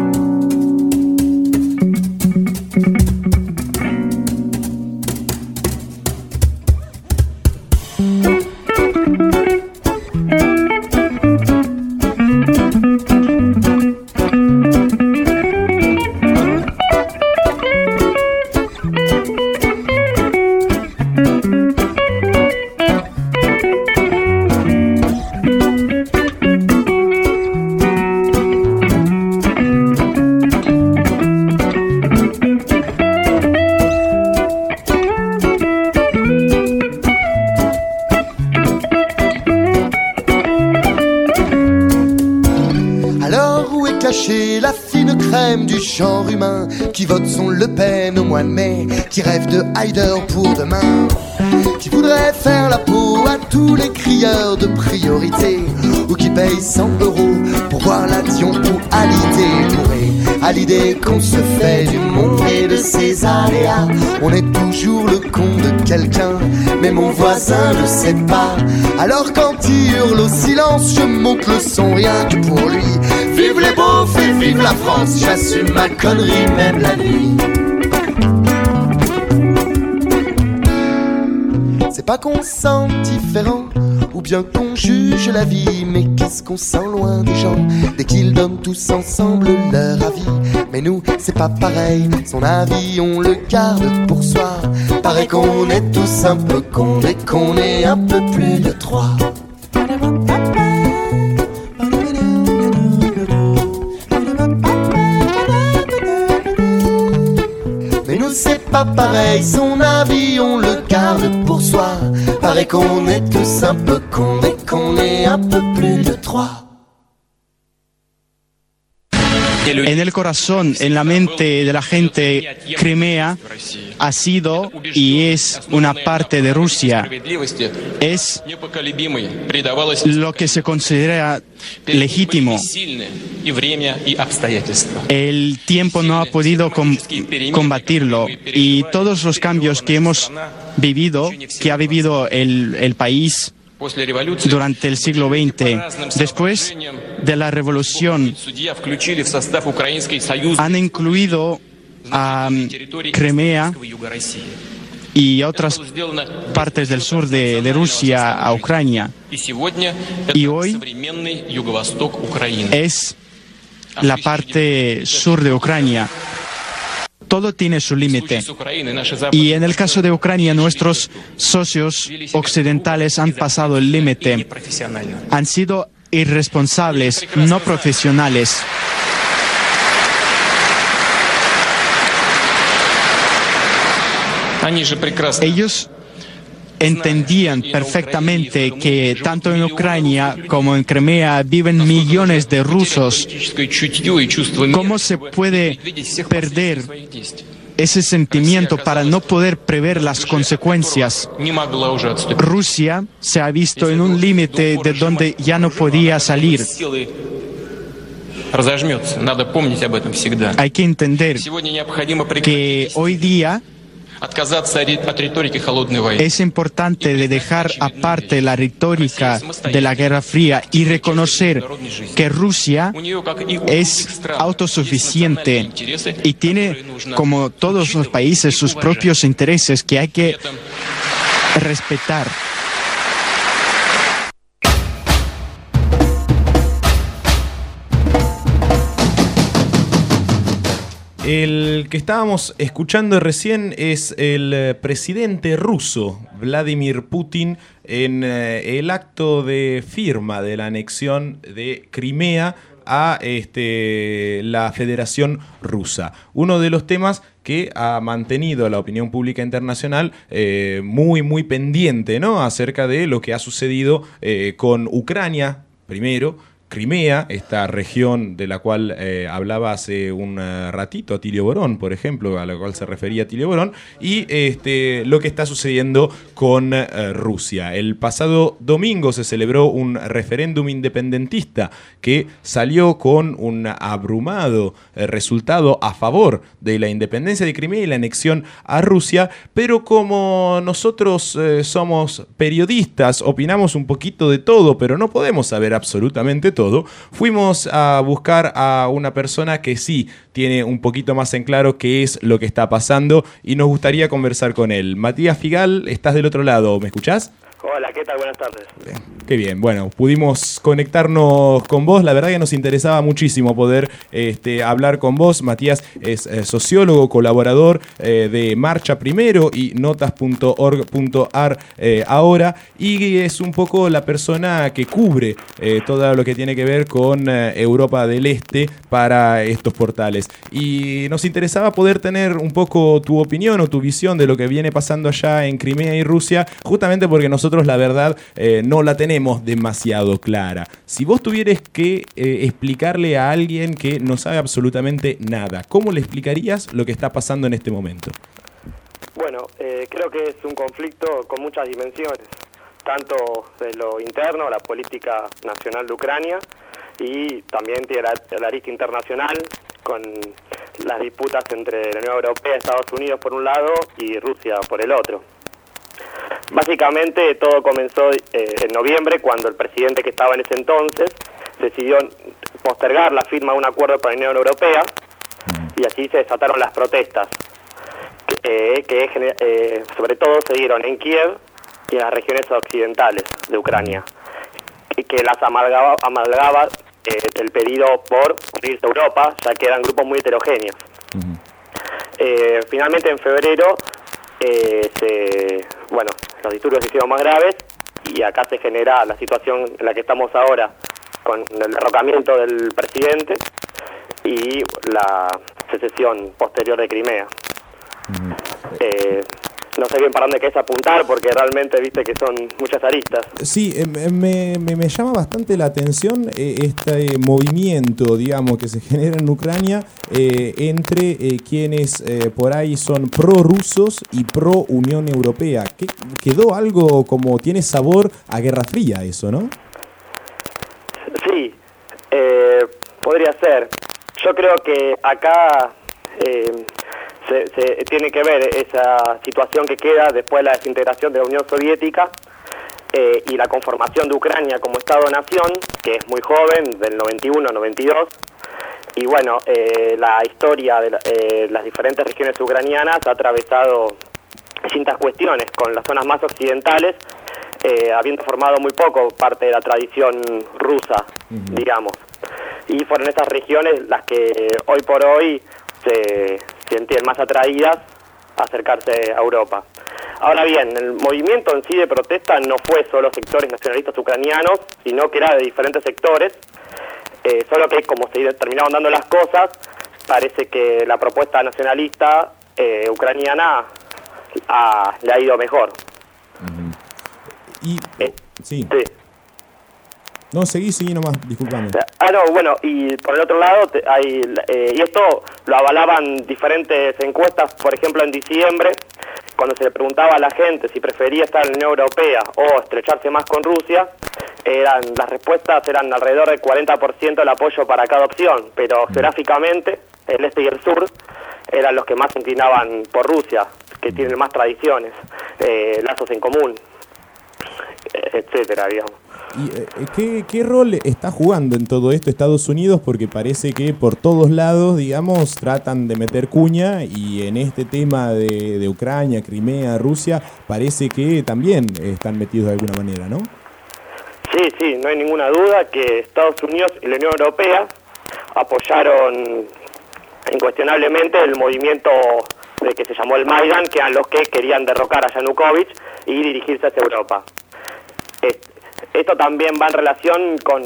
La fine crème du genre humain qui vote son Le Pen au mois de mai, qui rêve de Haider pour demain, qui voudrait faire la peau à tous les crieurs de priorité, ou qui paye cent euros pour voir la Dion ou Hallyday bourré, à l'idée qu'on se fait du monde et de ses aléas. On est toujours le con de quelqu'un, mais mon voisin ne sait pas. Alors quand il hurle au silence, je monte le son rien que pour lui. Vive les beaufs et vive la France, j'assume ma connerie même la nuit. C'est pas qu'on se sent différent ou bien qu'on juge la vie. Mais qu'est-ce qu'on sent loin des gens dès qu'ils donnent tous ensemble leur avis. Mais nous c'est pas pareil, son avis on le garde pour soi. Paraît qu'on est tous un peu cons et qu'on est un peu plus de trois. Mais nous c'est pas pareil, son avis on le garde pour soi. Paraît qu'on est tous un peu cons et qu'on est un peu plus de trois. En el corazón, en la mente de la gente, Crimea ha sido y es una parte de Rusia. Es lo que se considera legítimo. El tiempo no ha podido com- combatirlo y todos los cambios que hemos vivido, que ha vivido el, el país durante el siglo veinte, después de la revolución, han incluido a Crimea y otras partes del sur de, de Rusia a Ucrania. Y hoy es la parte sur de Ucrania. Todo tiene su límite. Y en el caso de Ucrania, nuestros socios occidentales han pasado el límite. Han sido irresponsables, no profesionales. Ellos entendían perfectamente que tanto en Ucrania como en Crimea viven millones de rusos. ¿Cómo se puede perder ese sentimiento para no poder prever las consecuencias? Rusia se ha visto en un límite de donde ya no podía salir. Hay que entender que hoy día es importante de dejar aparte la retórica de la Guerra Fría y reconocer que Rusia es autosuficiente y tiene, como todos los países, sus propios intereses que hay que respetar. El que estábamos escuchando recién es el eh, presidente ruso, Vladimir Putin, en eh, el acto de firma de la anexión de Crimea a este, la Federación Rusa. Uno de los temas que ha mantenido a la opinión pública internacional eh, muy, muy pendiente, ¿no?, acerca de lo que ha sucedido eh, con Ucrania, primero, Crimea, esta región de la cual eh, hablaba hace un uh, ratito Atilio Borón, por ejemplo, a la cual se refería Atilio Borón, y este, lo que está sucediendo con uh, Rusia. El pasado domingo se celebró un referéndum independentista que salió con un abrumado eh, resultado a favor de la independencia de Crimea y la anexión a Rusia, pero como nosotros eh, somos periodistas, opinamos un poquito de todo, pero no podemos saber absolutamente todo. Fuimos a buscar a una persona que sí tiene un poquito más en claro qué es lo que está pasando y nos gustaría conversar con él. Matías Figal, estás del otro lado, ¿me escuchás? Hola, ¿qué tal? Buenas tardes. Qué bien, bueno, pudimos conectarnos con vos, la verdad que nos interesaba muchísimo poder este, hablar con vos. Matías es eh, sociólogo, colaborador eh, de Marcha Primero y notas punto org punto ar eh, ahora, y es un poco la persona que cubre eh, todo lo que tiene que ver con eh, Europa del Este para estos portales. Y nos interesaba poder tener un poco tu opinión o tu visión de lo que viene pasando allá en Crimea y Rusia, justamente porque nosotros la verdad eh, no la tenemos demasiado clara. Si vos tuvieras que eh, explicarle a alguien que no sabe absolutamente nada, ¿cómo le explicarías lo que está pasando en este momento? Bueno, eh, creo que es un conflicto con muchas dimensiones, tanto de lo interno, la política nacional de Ucrania, y también tiene la, la arista internacional con las disputas entre la Unión Europea, Estados Unidos por un lado y Rusia por el otro. Básicamente todo comenzó eh, en noviembre, cuando el presidente que estaba en ese entonces decidió postergar la firma de un acuerdo con la Unión Europea, y así se desataron las protestas, que, que eh, sobre todo se dieron en Kiev y en las regiones occidentales de Ucrania. que las amalgaba, amalgaba eh, el pedido por unirse a Europa, ya que eran grupos muy heterogéneos. Uh-huh. eh, finalmente, en febrero, eh, se, bueno, los disturbios se hicieron más graves y acá se genera la situación en la que estamos ahora, con el derrocamiento del presidente y la secesión posterior de Crimea. Uh-huh. eh, no sé bien para dónde querés apuntar, porque realmente viste que son muchas aristas. Sí, eh, me, me, me llama bastante la atención eh, este movimiento, digamos, que se genera en Ucrania eh, entre eh, quienes eh, por ahí son pro-rusos y pro-Unión Europea. ¿Qué, quedó algo como, tiene sabor a Guerra Fría eso, ¿no? Sí, eh, podría ser. Yo creo que acá eh, se, se tiene que ver esa situación que queda después de la desintegración de la Unión Soviética eh, y la conformación de Ucrania como Estado-nación, que es muy joven, del noventa y uno noventa y dos. Y bueno, eh, la historia de la, eh, las diferentes regiones ucranianas ha atravesado distintas cuestiones, con las zonas más occidentales eh, habiendo formado muy poco parte de la tradición rusa, uh-huh. digamos. Y fueron estas regiones las que eh, hoy por hoy se sienten más atraídas a acercarse a Europa. Ahora bien, el movimiento en sí de protesta no fue solo sectores nacionalistas ucranianos, sino que era de diferentes sectores, eh, solo que como se terminaron dando las cosas, parece que la propuesta nacionalista eh, ucraniana ha, le ha ido mejor. Uh-huh. Y, eh, sí. sí. No, seguí, seguí nomás, discúlpame. Ah, no, bueno, y por el otro lado, te, hay, eh, y esto lo avalaban diferentes encuestas, por ejemplo, en diciembre, cuando se le preguntaba a la gente si prefería estar en la Unión Europea o estrecharse más con Rusia, eran las respuestas eran alrededor del cuarenta por ciento el apoyo para cada opción, pero mm. geográficamente, el este y el sur eran los que más se inclinaban por Rusia, que mm. tienen más tradiciones, eh, lazos en común, etcétera, digamos. ¿Y eh, ¿qué, qué rol está jugando en todo esto Estados Unidos? Porque parece que por todos lados, digamos, tratan de meter cuña, y en este tema de, de Ucrania, Crimea, Rusia, parece que también están metidos de alguna manera, ¿no? Sí, sí, no hay ninguna duda que Estados Unidos y la Unión Europea apoyaron incuestionablemente el movimiento de que se llamó el Maidan, que eran los que querían derrocar a Yanukovych y dirigirse hacia Europa. Esto también va en relación con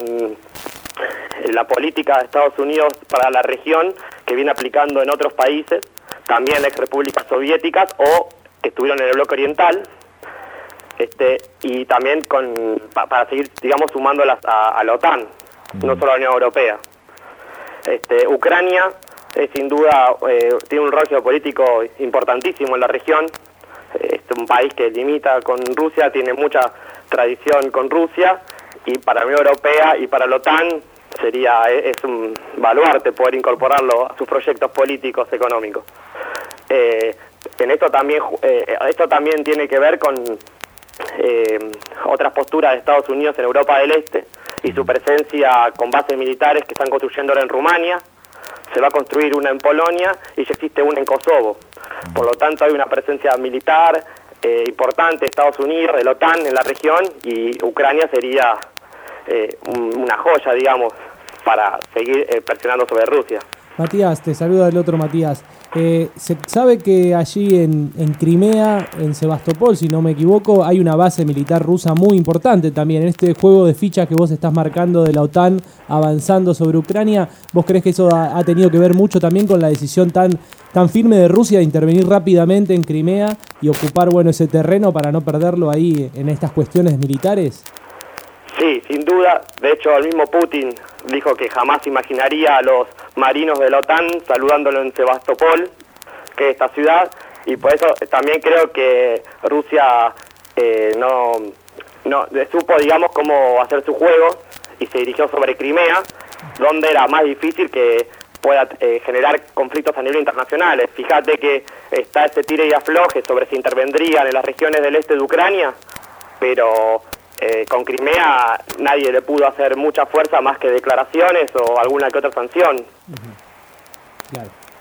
la política de Estados Unidos para la región, que viene aplicando en otros países, también ex repúblicas soviéticas o que estuvieron en el bloque oriental, este, y también con pa, para seguir, digamos, sumándolas a, a la OTAN, mm. no solo a la Unión Europea. Este, Ucrania es sin duda eh, tiene un rol geopolítico importantísimo en la región. Es un país que limita con Rusia, tiene mucha tradición con Rusia, y para la Unión Europea y para la OTAN sería es un baluarte poder incorporarlo a sus proyectos políticos, económicos. Eh, en esto también eh, esto también tiene que ver con eh, otras posturas de Estados Unidos en Europa del Este y su presencia con bases militares que están construyendo ahora en Rumania. Se va a construir una en Polonia y ya existe una en Kosovo. Por lo tanto, hay una presencia militar eh, importante de Estados Unidos, de la OTAN en la región, y Ucrania sería eh, un, una joya, digamos, para seguir eh, presionando sobre Rusia. Matías, te saluda el otro Matías. Eh, se sabe que allí en, en Crimea, en Sebastopol, si no me equivoco, hay una base militar rusa muy importante también. En este juego de fichas que vos estás marcando de la OTAN avanzando sobre Ucrania, ¿vos creés que eso ha, ha tenido que ver mucho también con la decisión tan, tan firme de Rusia de intervenir rápidamente en Crimea y ocupar, bueno, ese terreno para no perderlo ahí en estas cuestiones militares? Sí, sin duda. De hecho, el mismo Putin dijo que jamás imaginaría a los marinos de la OTAN saludándolo en Sebastopol, que es esta ciudad, y por eso también creo que Rusia eh, no, no supo, digamos, cómo hacer su juego y se dirigió sobre Crimea, donde era más difícil que pueda eh, generar conflictos a nivel internacional. Fíjate que está ese tire y afloje sobre si intervendrían en las regiones del este de Ucrania, pero Eh, con Crimea nadie le pudo hacer mucha fuerza más que declaraciones o alguna que otra sanción. Uh-huh. Claro.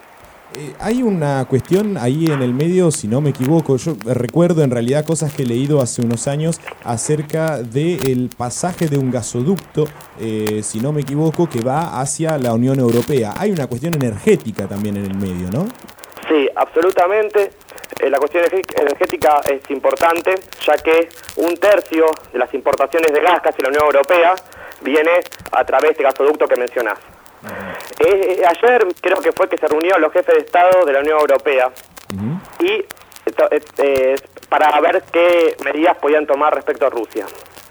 Eh, hay una cuestión ahí en el medio, si no me equivoco, yo recuerdo en realidad cosas que he leído hace unos años acerca del pasaje de un gasoducto, eh, si no me equivoco, que va hacia la Unión Europea. Hay una cuestión energética también en el medio, ¿no? Sí, absolutamente. Eh, la cuestión energética es importante, ya que un tercio de las importaciones de gas casi la Unión Europea viene a través de gasoducto que mencionás. Eh, ayer creo que fue que se reunieron los jefes de Estado de la Unión Europea uh-huh. y eh, eh, para ver qué medidas podían tomar respecto a Rusia.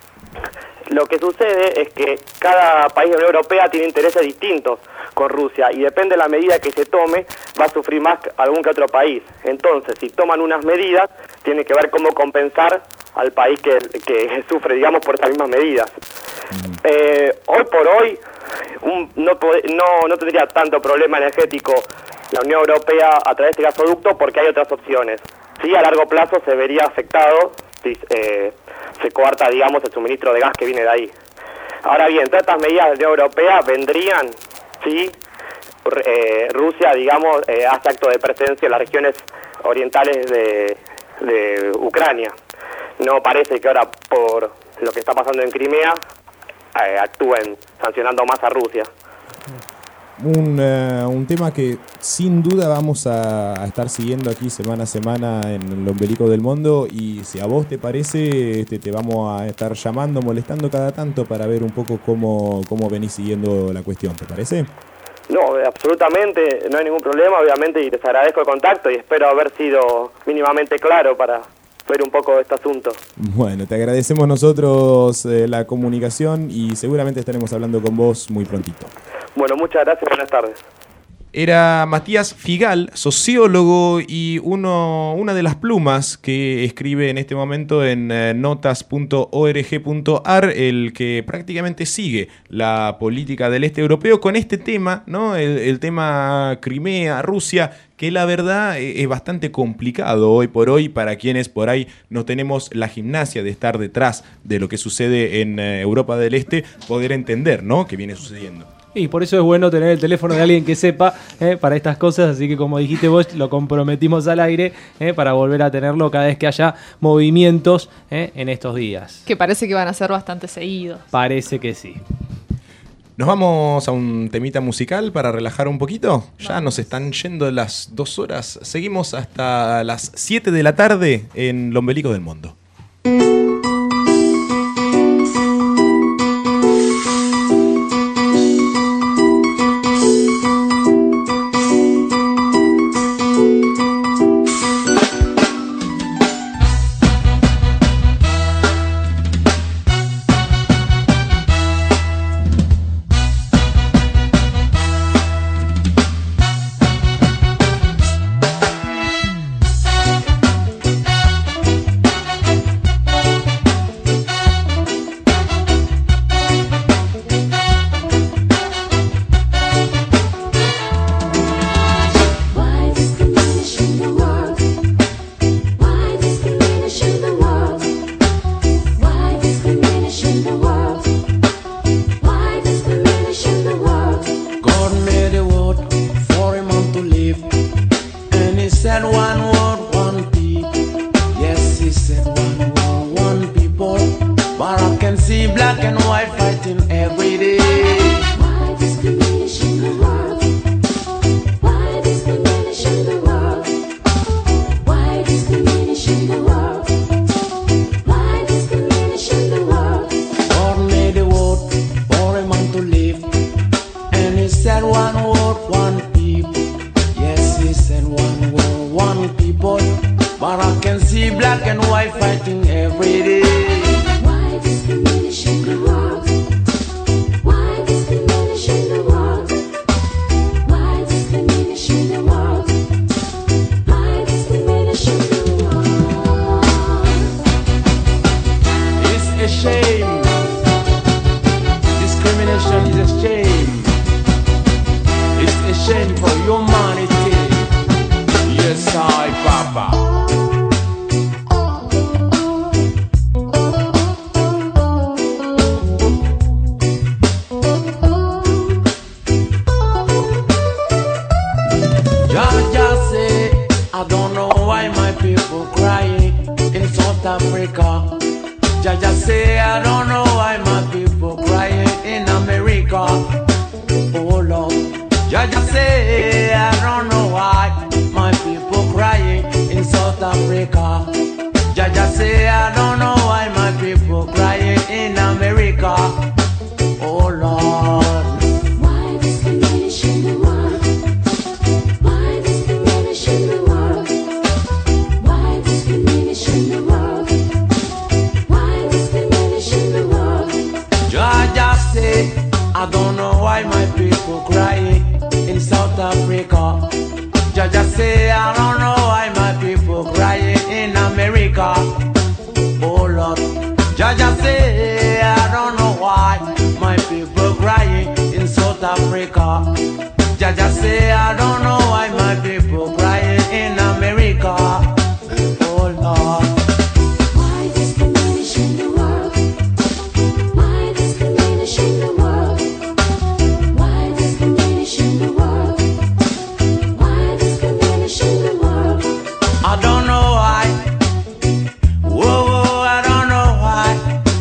Lo que sucede es que cada país de la Unión Europea tiene intereses distintos con Rusia y depende de la medida que se tome va a sufrir más algún que otro país. Entonces, si toman unas medidas, tiene que ver cómo compensar al país que, que sufre, digamos, por esas mismas medidas. Eh, hoy por hoy un, no, no, no tendría tanto problema energético la Unión Europea a través de este gasoducto porque hay otras opciones. Sí, a largo plazo se vería afectado si eh, se coarta, digamos, el suministro de gas que viene de ahí. Ahora bien, todas estas medidas de la Unión Europea vendrían si eh, Rusia, digamos, eh, hace acto de presencia en las regiones orientales de, de Ucrania. No parece que ahora, por lo que está pasando en Crimea, eh, actúen sancionando más a Rusia. Un, uh, un tema que sin duda vamos a, a estar siguiendo aquí semana a semana en el Ombelico del Mundo, y si a vos te parece, este, te vamos a estar llamando, molestando cada tanto para ver un poco cómo, cómo venís siguiendo la cuestión, ¿te parece? No, absolutamente, no hay ningún problema, obviamente, y les agradezco el contacto y espero haber sido mínimamente claro para ver un poco de este asunto. Bueno, te agradecemos nosotros eh, la comunicación y seguramente estaremos hablando con vos muy prontito. Bueno, muchas gracias, buenas tardes. Era Matías Figal, sociólogo y uno, una de las plumas que escribe en este momento en eh, notas punto org punto ar, el que prácticamente sigue la política del este europeo con este tema, ¿no? El, el tema Crimea, Rusia, que la verdad es bastante complicado hoy por hoy para quienes por ahí no tenemos la gimnasia de estar detrás de lo que sucede en eh, Europa del Este, poder entender, ¿no?, qué viene sucediendo. Y por eso es bueno tener el teléfono de alguien que sepa eh, para estas cosas, así que como dijiste vos, lo comprometimos al aire eh, para volver a tenerlo cada vez que haya movimientos eh, en estos días. Que parece que van a ser bastante seguidos. Parece que sí. ¿Nos vamos a un temita musical para relajar un poquito? Ya nos están yendo las dos horas. Seguimos hasta las siete de la tarde en el Ombelico del Mundo. Thank Jaja say, I don't know why my people crying in America. Oh Lord. Jaja say, I don't know why my people crying in South Africa. Jaja say, I don't know why my people crying in America. Oh Lord. Why discrimination in the world? Why discrimination in the world? Why discrimination in the world? Why discrimination in the world? Jaja say, I don't know why my people crying in South Africa. Jaja say, I don't know why my people crying in America. Oh Lord. Jaja say, I don't know why my people crying in South Africa. Jaja say, I don't know why my people crying in America. Oh Lord. Why discrimination in the world? Why discrimination in the world? Why discrimination in the world? Why discrimination in the world? I don't know why. Whoa, whoa, I don't know why.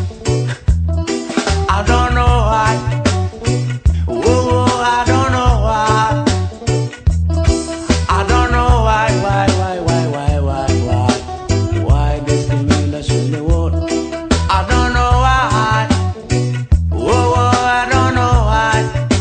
I don't know why. Whoa, whoa, I don't know why. I don't know why, why, why, why, why, why, why. Why discrimination in the world? I don't know why. Whoa, whoa, I don't know why.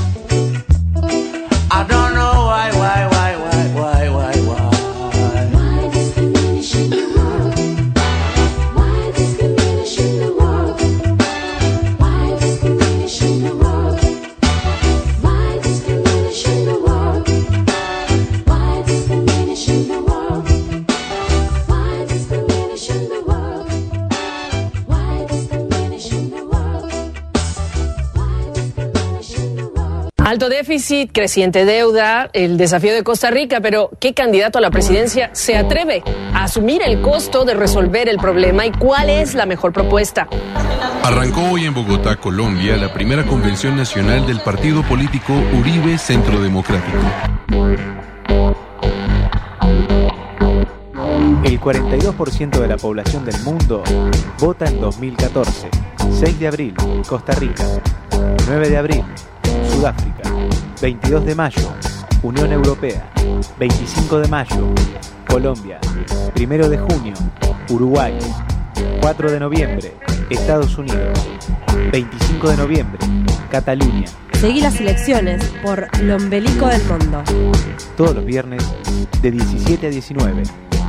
I don't know why, why, why, why, why, why, why. Why discrimination in the world? Why discrimination in the world? Why discrimination in the world? Why discrimination in the world? Why discrimination in the world? Why discrimination in the world? Why discrimination in the world? Why discrimination in the world? Alto déficit, creciente deuda, el desafío de Costa Rica, pero ¿qué candidato a la presidencia se atreve a asumir el costo de resolver el problema y cuál es la mejor propuesta? Arrancó hoy en Bogotá, Colombia, la primera convención nacional del partido político Uribe Centro Democrático. El cuarenta y dos por ciento de la población del mundo vota en dos mil catorce. seis de abril, Costa Rica. nueve de abril, Sudáfrica. veintidós de mayo, Unión Europea. veinticinco de mayo, Colombia. primero de junio, Uruguay. cuatro de noviembre, Estados Unidos. veinticinco de noviembre, Cataluña. Seguí las elecciones por Lo Ombelico del Mundo. Todos los viernes de diecisiete a diecinueve.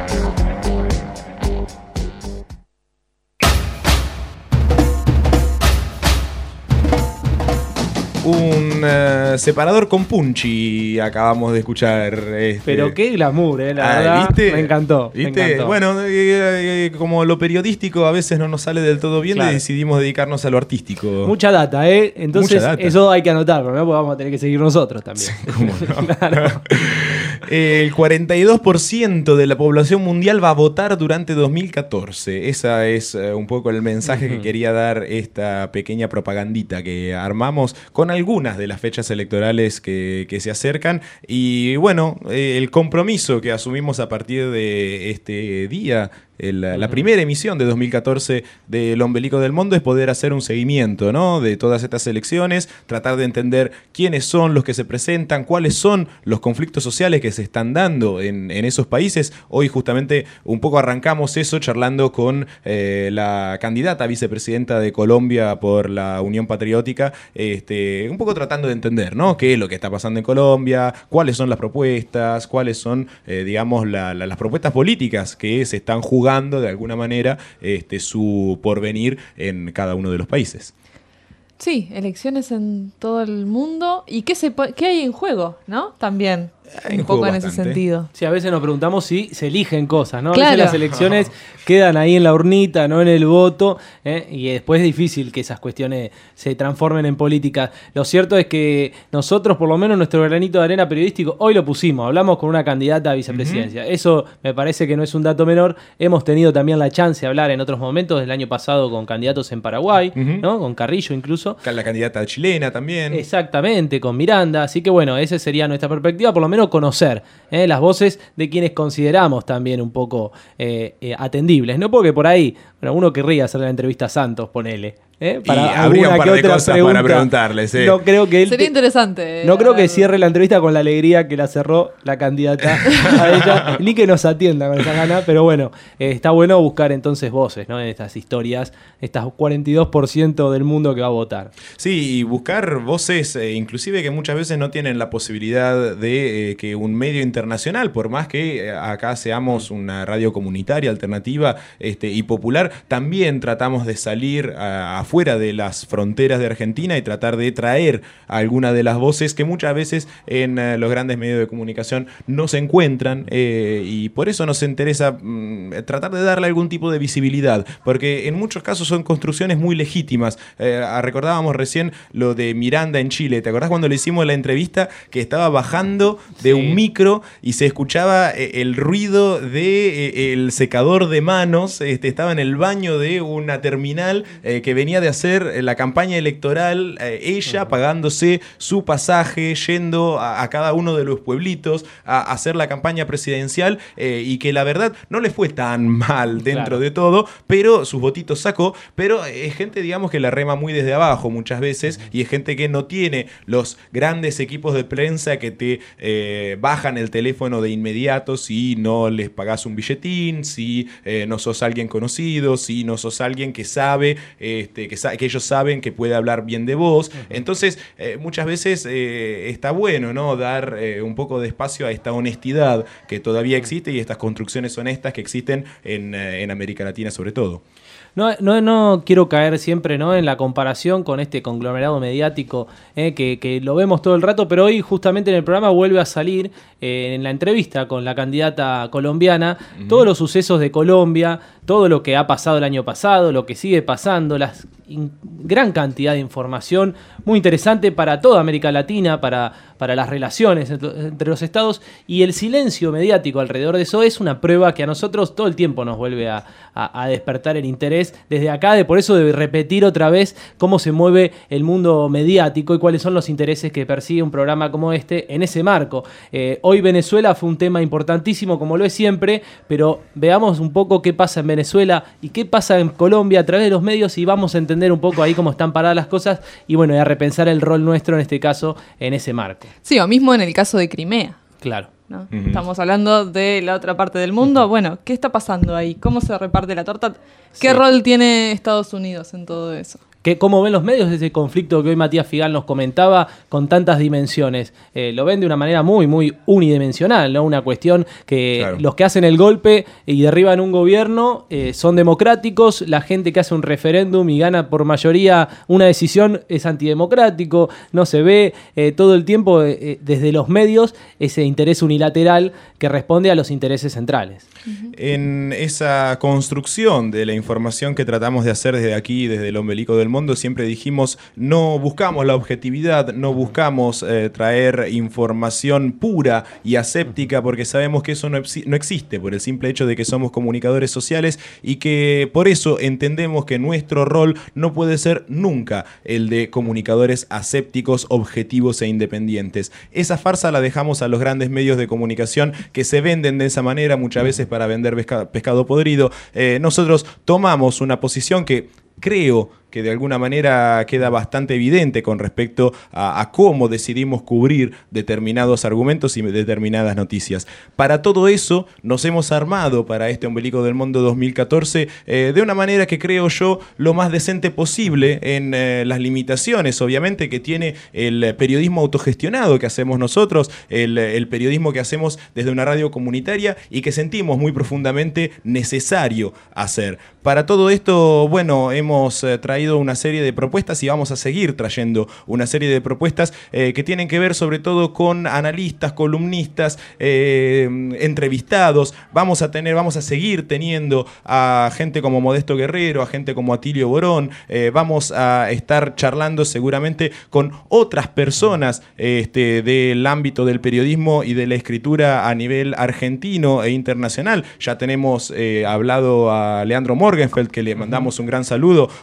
Un uh, separador con punchi acabamos de escuchar. Este. Pero qué glamour, eh, la ah, verdad. ¿viste? Me encantó. ¿Viste? Me encantó. Bueno, eh, eh, como lo periodístico a veces no nos sale del todo bien, Claro. decidimos dedicarnos a lo artístico. Mucha data, ¿eh? Entonces, Mucha data. eso hay que anotarlo, ¿no? Porque vamos a tener que seguir nosotros también. Sí, ¿cómo no? Claro. El cuarenta y dos por ciento de la población mundial va a votar durante dos mil catorce. Ese es uh, un poco el mensaje uh-huh. que quería dar esta pequeña propagandita que armamos con algunas de las fechas electorales que, que se acercan. Y bueno, eh, el compromiso que asumimos a partir de este día, el, uh-huh. la primera emisión de dos mil catorce de El Ombelico del Mundo, es poder hacer un seguimiento, ¿no?, de todas estas elecciones, tratar de entender quiénes son los que se presentan, cuáles son los conflictos sociales que se están dando en, en esos países. Hoy justamente un poco arrancamos eso charlando con eh, la candidata a vicepresidenta de Colombia por la Unión Patriótica, este, un poco tratando de entender, ¿no?, qué es lo que está pasando en Colombia, cuáles son las propuestas, cuáles son, eh, digamos, la, la, las propuestas políticas que se están jugando de alguna manera este, su porvenir en cada uno de los países. Sí, elecciones en todo el mundo. ¿Y qué, se, qué hay en juego, no? También. Hay un poco en ese sentido. Sí, a veces nos preguntamos si se eligen cosas, ¿no? Claro. A veces las elecciones quedan ahí en la urnita, no en el voto, ¿eh? Y después es difícil que esas cuestiones se transformen en política. Lo cierto es que nosotros, por lo menos nuestro granito de arena periodístico, hoy lo pusimos, hablamos con una candidata a vicepresidencia. Uh-huh. Eso me parece que no es un dato menor. Hemos tenido también la chance de hablar en otros momentos del año pasado con candidatos en Paraguay, uh-huh. ¿no? Con Carrillo incluso. La candidata chilena también. Exactamente, con Miranda. Así que bueno, esa sería nuestra perspectiva, por lo menos menos conocer eh, las voces de quienes consideramos también un poco eh, eh, atendibles, ¿no? Porque por ahí, bueno, uno querría hacer la entrevista a Santos, ponele. ¿Eh? Para y habría un par de cosas pregunta. para preguntarles. ¿eh? No creo que él Sería te... interesante. No creo que cierre la entrevista con la alegría que la cerró la candidata a ella, ni que nos atienda con esa gana, pero bueno, eh, está bueno buscar entonces voces, ¿no? En estas historias, estas cuarenta y dos por ciento del mundo que va a votar. Sí, y buscar voces, eh, inclusive que muchas veces no tienen la posibilidad de eh, que un medio internacional, por más que eh, acá seamos una radio comunitaria, alternativa este, y popular, también tratamos de salir a, a fuera de las fronteras de Argentina y tratar de traer alguna de las voces que muchas veces en uh, los grandes medios de comunicación no se encuentran eh, y por eso nos interesa mm, tratar de darle algún tipo de visibilidad, porque en muchos casos son construcciones muy legítimas. Eh, recordábamos recién lo de Miranda en Chile. ¿Te acordás cuando le hicimos la entrevista que estaba bajando de sí. un micro y se escuchaba eh, el ruido del de, eh, secador de manos? Este, estaba en el baño de una terminal eh, que venía de hacer la campaña electoral, eh, ella uh-huh. pagándose su pasaje, yendo a, a cada uno de los pueblitos a, a hacer la campaña presidencial eh, y que la verdad no le fue tan mal dentro claro. de todo, pero sus votitos sacó, pero es gente digamos que la rema muy desde abajo muchas veces uh-huh. y es gente que no tiene los grandes equipos de prensa que te eh, bajan el teléfono de inmediato si no les pagás un billetín, si eh, no sos alguien conocido, si no sos alguien que sabe este, que, sa- que ellos saben que puede hablar bien de vos. Uh-huh. Entonces, eh, muchas veces eh, está bueno, ¿no? Dar eh, un poco de espacio a esta honestidad que todavía existe y estas construcciones honestas que existen en, eh, en América Latina sobre todo. No, no, no quiero caer siempre, ¿no?, en la comparación con este conglomerado mediático eh, que, que lo vemos todo el rato, pero hoy justamente en el programa vuelve a salir eh, en la entrevista con la candidata colombiana uh-huh. todos los sucesos de Colombia, todo lo que ha pasado el año pasado, lo que sigue pasando, la gran cantidad de información muy interesante para toda América Latina, para, para las relaciones entre, entre los estados, y el silencio mediático alrededor de eso es una prueba que a nosotros todo el tiempo nos vuelve a, a, a despertar el interés desde acá, de por eso de repetir otra vez cómo se mueve el mundo mediático y cuáles son los intereses que persigue un programa como este en ese marco. Eh, hoy Venezuela fue un tema importantísimo, como lo es siempre, pero veamos un poco qué pasa en Venezuela y qué pasa en Colombia a través de los medios y vamos a entender un poco ahí cómo están paradas las cosas y bueno, y a repensar el rol nuestro en este caso, en ese marco. Sí, o mismo en el caso de Crimea. Claro. ¿No? Uh-huh. Estamos hablando de la otra parte del mundo. Uh-huh. Bueno, ¿qué está pasando ahí? ¿Cómo se reparte la torta? ¿Qué sí. rol tiene Estados Unidos en todo eso? ¿Qué, ¿Cómo ven los medios ese conflicto que hoy Matías Figal nos comentaba con tantas dimensiones? Eh, lo ven de una manera muy, muy unidimensional, ¿no? Una cuestión que claro. los que hacen el golpe y derriban un gobierno eh, son democráticos, la gente que hace un referéndum y gana por mayoría una decisión es antidemocrático, no se ve eh, todo el tiempo eh, desde los medios ese interés unilateral que responde a los intereses centrales. Uh-huh. En esa construcción de la información que tratamos de hacer desde aquí, desde el ombelico del mundo, siempre dijimos, no buscamos la objetividad, no buscamos eh, traer información pura y aséptica, porque sabemos que eso no, no existe, por el simple hecho de que somos comunicadores sociales y que por eso entendemos que nuestro rol no puede ser nunca el de comunicadores asépticos, objetivos e independientes. Esa farsa la dejamos a los grandes medios de comunicación que se venden de esa manera, muchas veces para vender pesca- pescado podrido. Eh, nosotros tomamos una posición que creo que de alguna manera queda bastante evidente con respecto a, a cómo decidimos cubrir determinados argumentos y determinadas noticias. Para todo eso nos hemos armado para este Ombelico del Mundo dos mil catorce eh, de una manera que creo yo lo más decente posible en eh, las limitaciones, obviamente, que tiene el periodismo autogestionado que hacemos nosotros, el, el periodismo que hacemos desde una radio comunitaria y que sentimos muy profundamente necesario hacer. Para todo esto, bueno, hemos eh, traído una serie de propuestas y vamos a seguir trayendo una serie de propuestas eh, que tienen que ver sobre todo con analistas, columnistas, eh, entrevistados. Vamos a tener, vamos a seguir teniendo a gente como Modesto Guerrero, a gente como Atilio Borón. Eh, vamos a estar charlando seguramente con otras personas este, del ámbito del periodismo y de la escritura a nivel argentino e internacional. Ya tenemos eh, hablado a Leandro Morgenfeld, que le mandamos un gran saludo, otro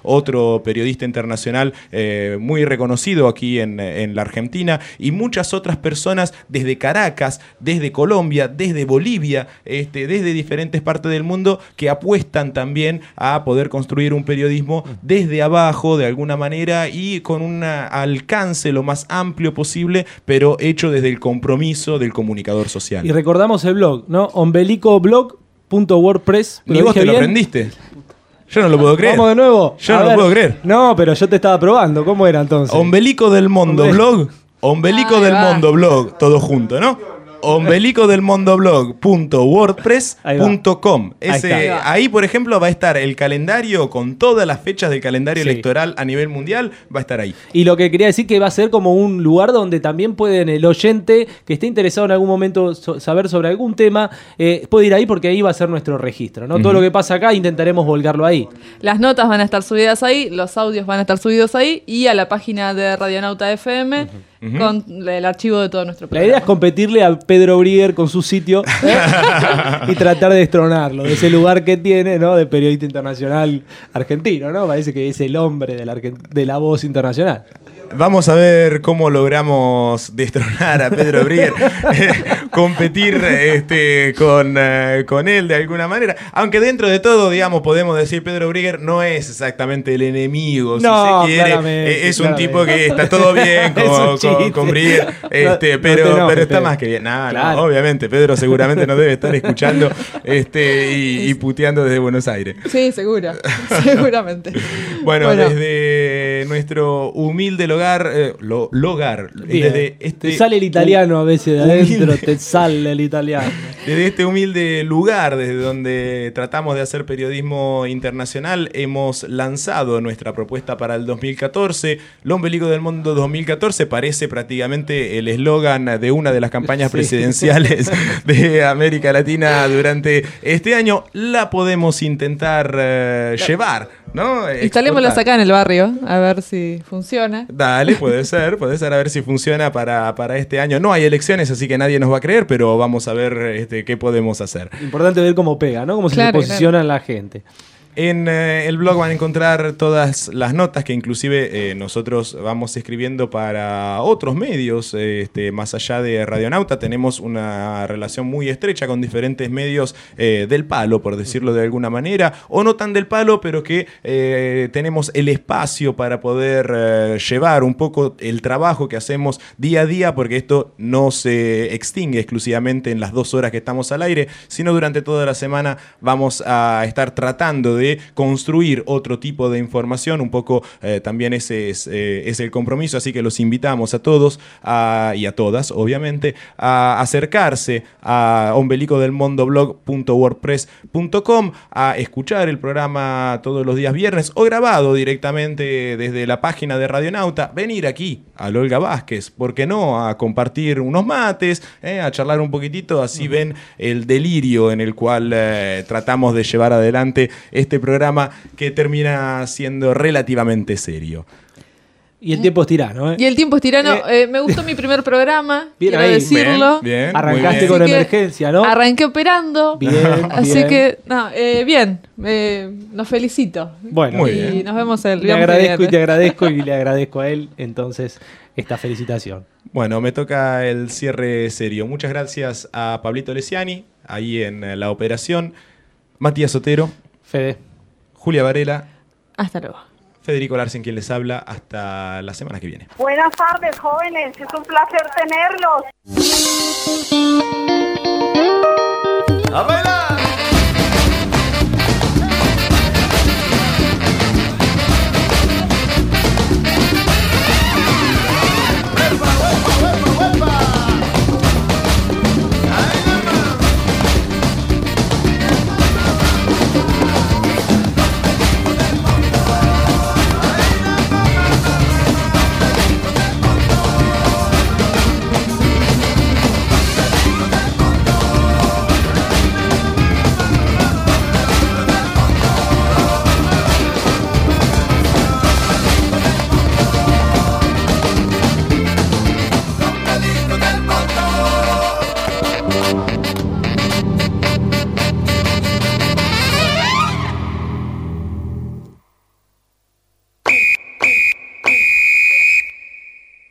otro periodista internacional eh, muy reconocido aquí en, en la Argentina, y muchas otras personas desde Caracas, desde Colombia, desde Bolivia, este, desde diferentes partes del mundo, que apuestan también a poder construir un periodismo desde abajo de alguna manera y con un alcance lo más amplio posible, pero hecho desde el compromiso del comunicador social. Y recordamos el blog, ¿no? ombelicoblog punto wordpress. Ni vos te bien? lo aprendiste. Yo no lo puedo creer. Vamos de nuevo. Yo A no ver. lo puedo creer. No, pero yo te estaba probando. ¿Cómo era entonces? Ombelico del Mundo Blog. Ombelico del Mundo Blog. Todo junto, ¿no? ombelico del mundo blog punto wordpress punto com. Ese, Ahí ahí, está. ahí, por ejemplo, va a estar el calendario con todas las fechas del calendario Sí. electoral a nivel mundial. Va a estar ahí. Y lo que quería decir que va a ser como un lugar donde también pueden el oyente que esté interesado en algún momento so- saber sobre algún tema, eh, puede ir ahí porque ahí va a ser nuestro registro, ¿no? Todo Ujú. lo que pasa acá intentaremos volcarlo ahí. Las notas van a estar subidas ahí, los audios van a estar subidos ahí y a la página de Radionauta F M Ujú. con el archivo de todo nuestro La programa. idea es competirle a Pedro Brigger con su sitio ¿eh? y tratar de destronarlo de ese lugar que tiene, ¿no? De periodista internacional argentino, ¿no? Parece que es el hombre de la, argen- de la voz internacional. Vamos a ver cómo logramos destronar a Pedro Brigger, eh, competir este, con, eh, con él de alguna manera. Aunque dentro de todo, digamos, podemos decir Pedro Brigger no es exactamente el enemigo, No, si se quiere. claramente, Eh, es un claramente. tipo que está todo bien Es un con, con, chiste. con Brigger, este, No- no pero, te enojes, pero está Pedro. más que bien. No, no, Claro. obviamente, Pedro seguramente no debe estar escuchando este, y, y puteando desde Buenos Aires. Sí, seguro, seguramente. Bueno, Bueno. desde nuestro humilde hogar, eh, lo, logar, Bien. desde este Te sale el italiano a veces de humilde- adentro, te sale el italiano. Desde este humilde lugar, desde donde tratamos de hacer periodismo internacional, hemos lanzado nuestra propuesta para el dos mil catorce. Lo ombelico del mundo dos mil catorce parece prácticamente el eslogan de una de las campañas Sí. presidenciales de América Latina durante este año. La podemos intentar eh, llevar, ¿no? Instalémoslas Exportar. acá en el barrio, a ver si funciona. Dale, puede ser, puede ser, a ver si funciona para, para este año. No hay elecciones, así que nadie nos va a creer, pero vamos a ver este, qué podemos hacer. Importante ver cómo pega, ¿no? Cómo se Claro, posiciona la gente. En eh, el blog van a encontrar todas las notas que inclusive eh, nosotros vamos escribiendo para otros medios, eh, este, más allá de Radionauta. Tenemos una relación muy estrecha con diferentes medios eh, del palo, por decirlo de alguna manera, o no tan del palo, pero que eh, tenemos el espacio para poder eh, llevar un poco el trabajo que hacemos día a día, porque esto no se extingue exclusivamente en las dos horas que estamos al aire, sino durante toda la semana vamos a estar tratando de de construir otro tipo de información, un poco eh, también ese es, eh, es el compromiso, así que los invitamos a todos a, y a todas, obviamente, a acercarse a ombelico del mundo blog punto wordpress punto com, a escuchar el programa todos los días viernes o grabado directamente desde la página de Radionauta, venir aquí al Olga Vázquez, ¿por qué no? A compartir unos mates, eh, a charlar un poquitito, así ven el delirio en el cual eh, tratamos de llevar adelante este programa que termina siendo relativamente serio. Y el tiempo es tirano, ¿eh? Y el tiempo es tirano. Eh, me gustó mi primer programa, Bien quiero ahí. decirlo. Bien, bien, Arrancaste muy bien. con Así que emergencia, ¿no? Arranqué operando. Bien, Así bien. que, no, eh, bien. Eh, los felicito. Bueno, Muy y bien. nos vemos el Le viernes que agradezco y viene. te agradezco y le agradezco a él, entonces, esta felicitación. Bueno, me toca el cierre serio. Muchas gracias a Pablito Lesiani, ahí en eh, la operación, Matías Otero, Fede. Julia Varela, Hasta luego. Federico Larsen, quien les habla. Hasta la semana que viene. Buenas tardes, jóvenes. Es un placer tenerlos. ¡A bailar!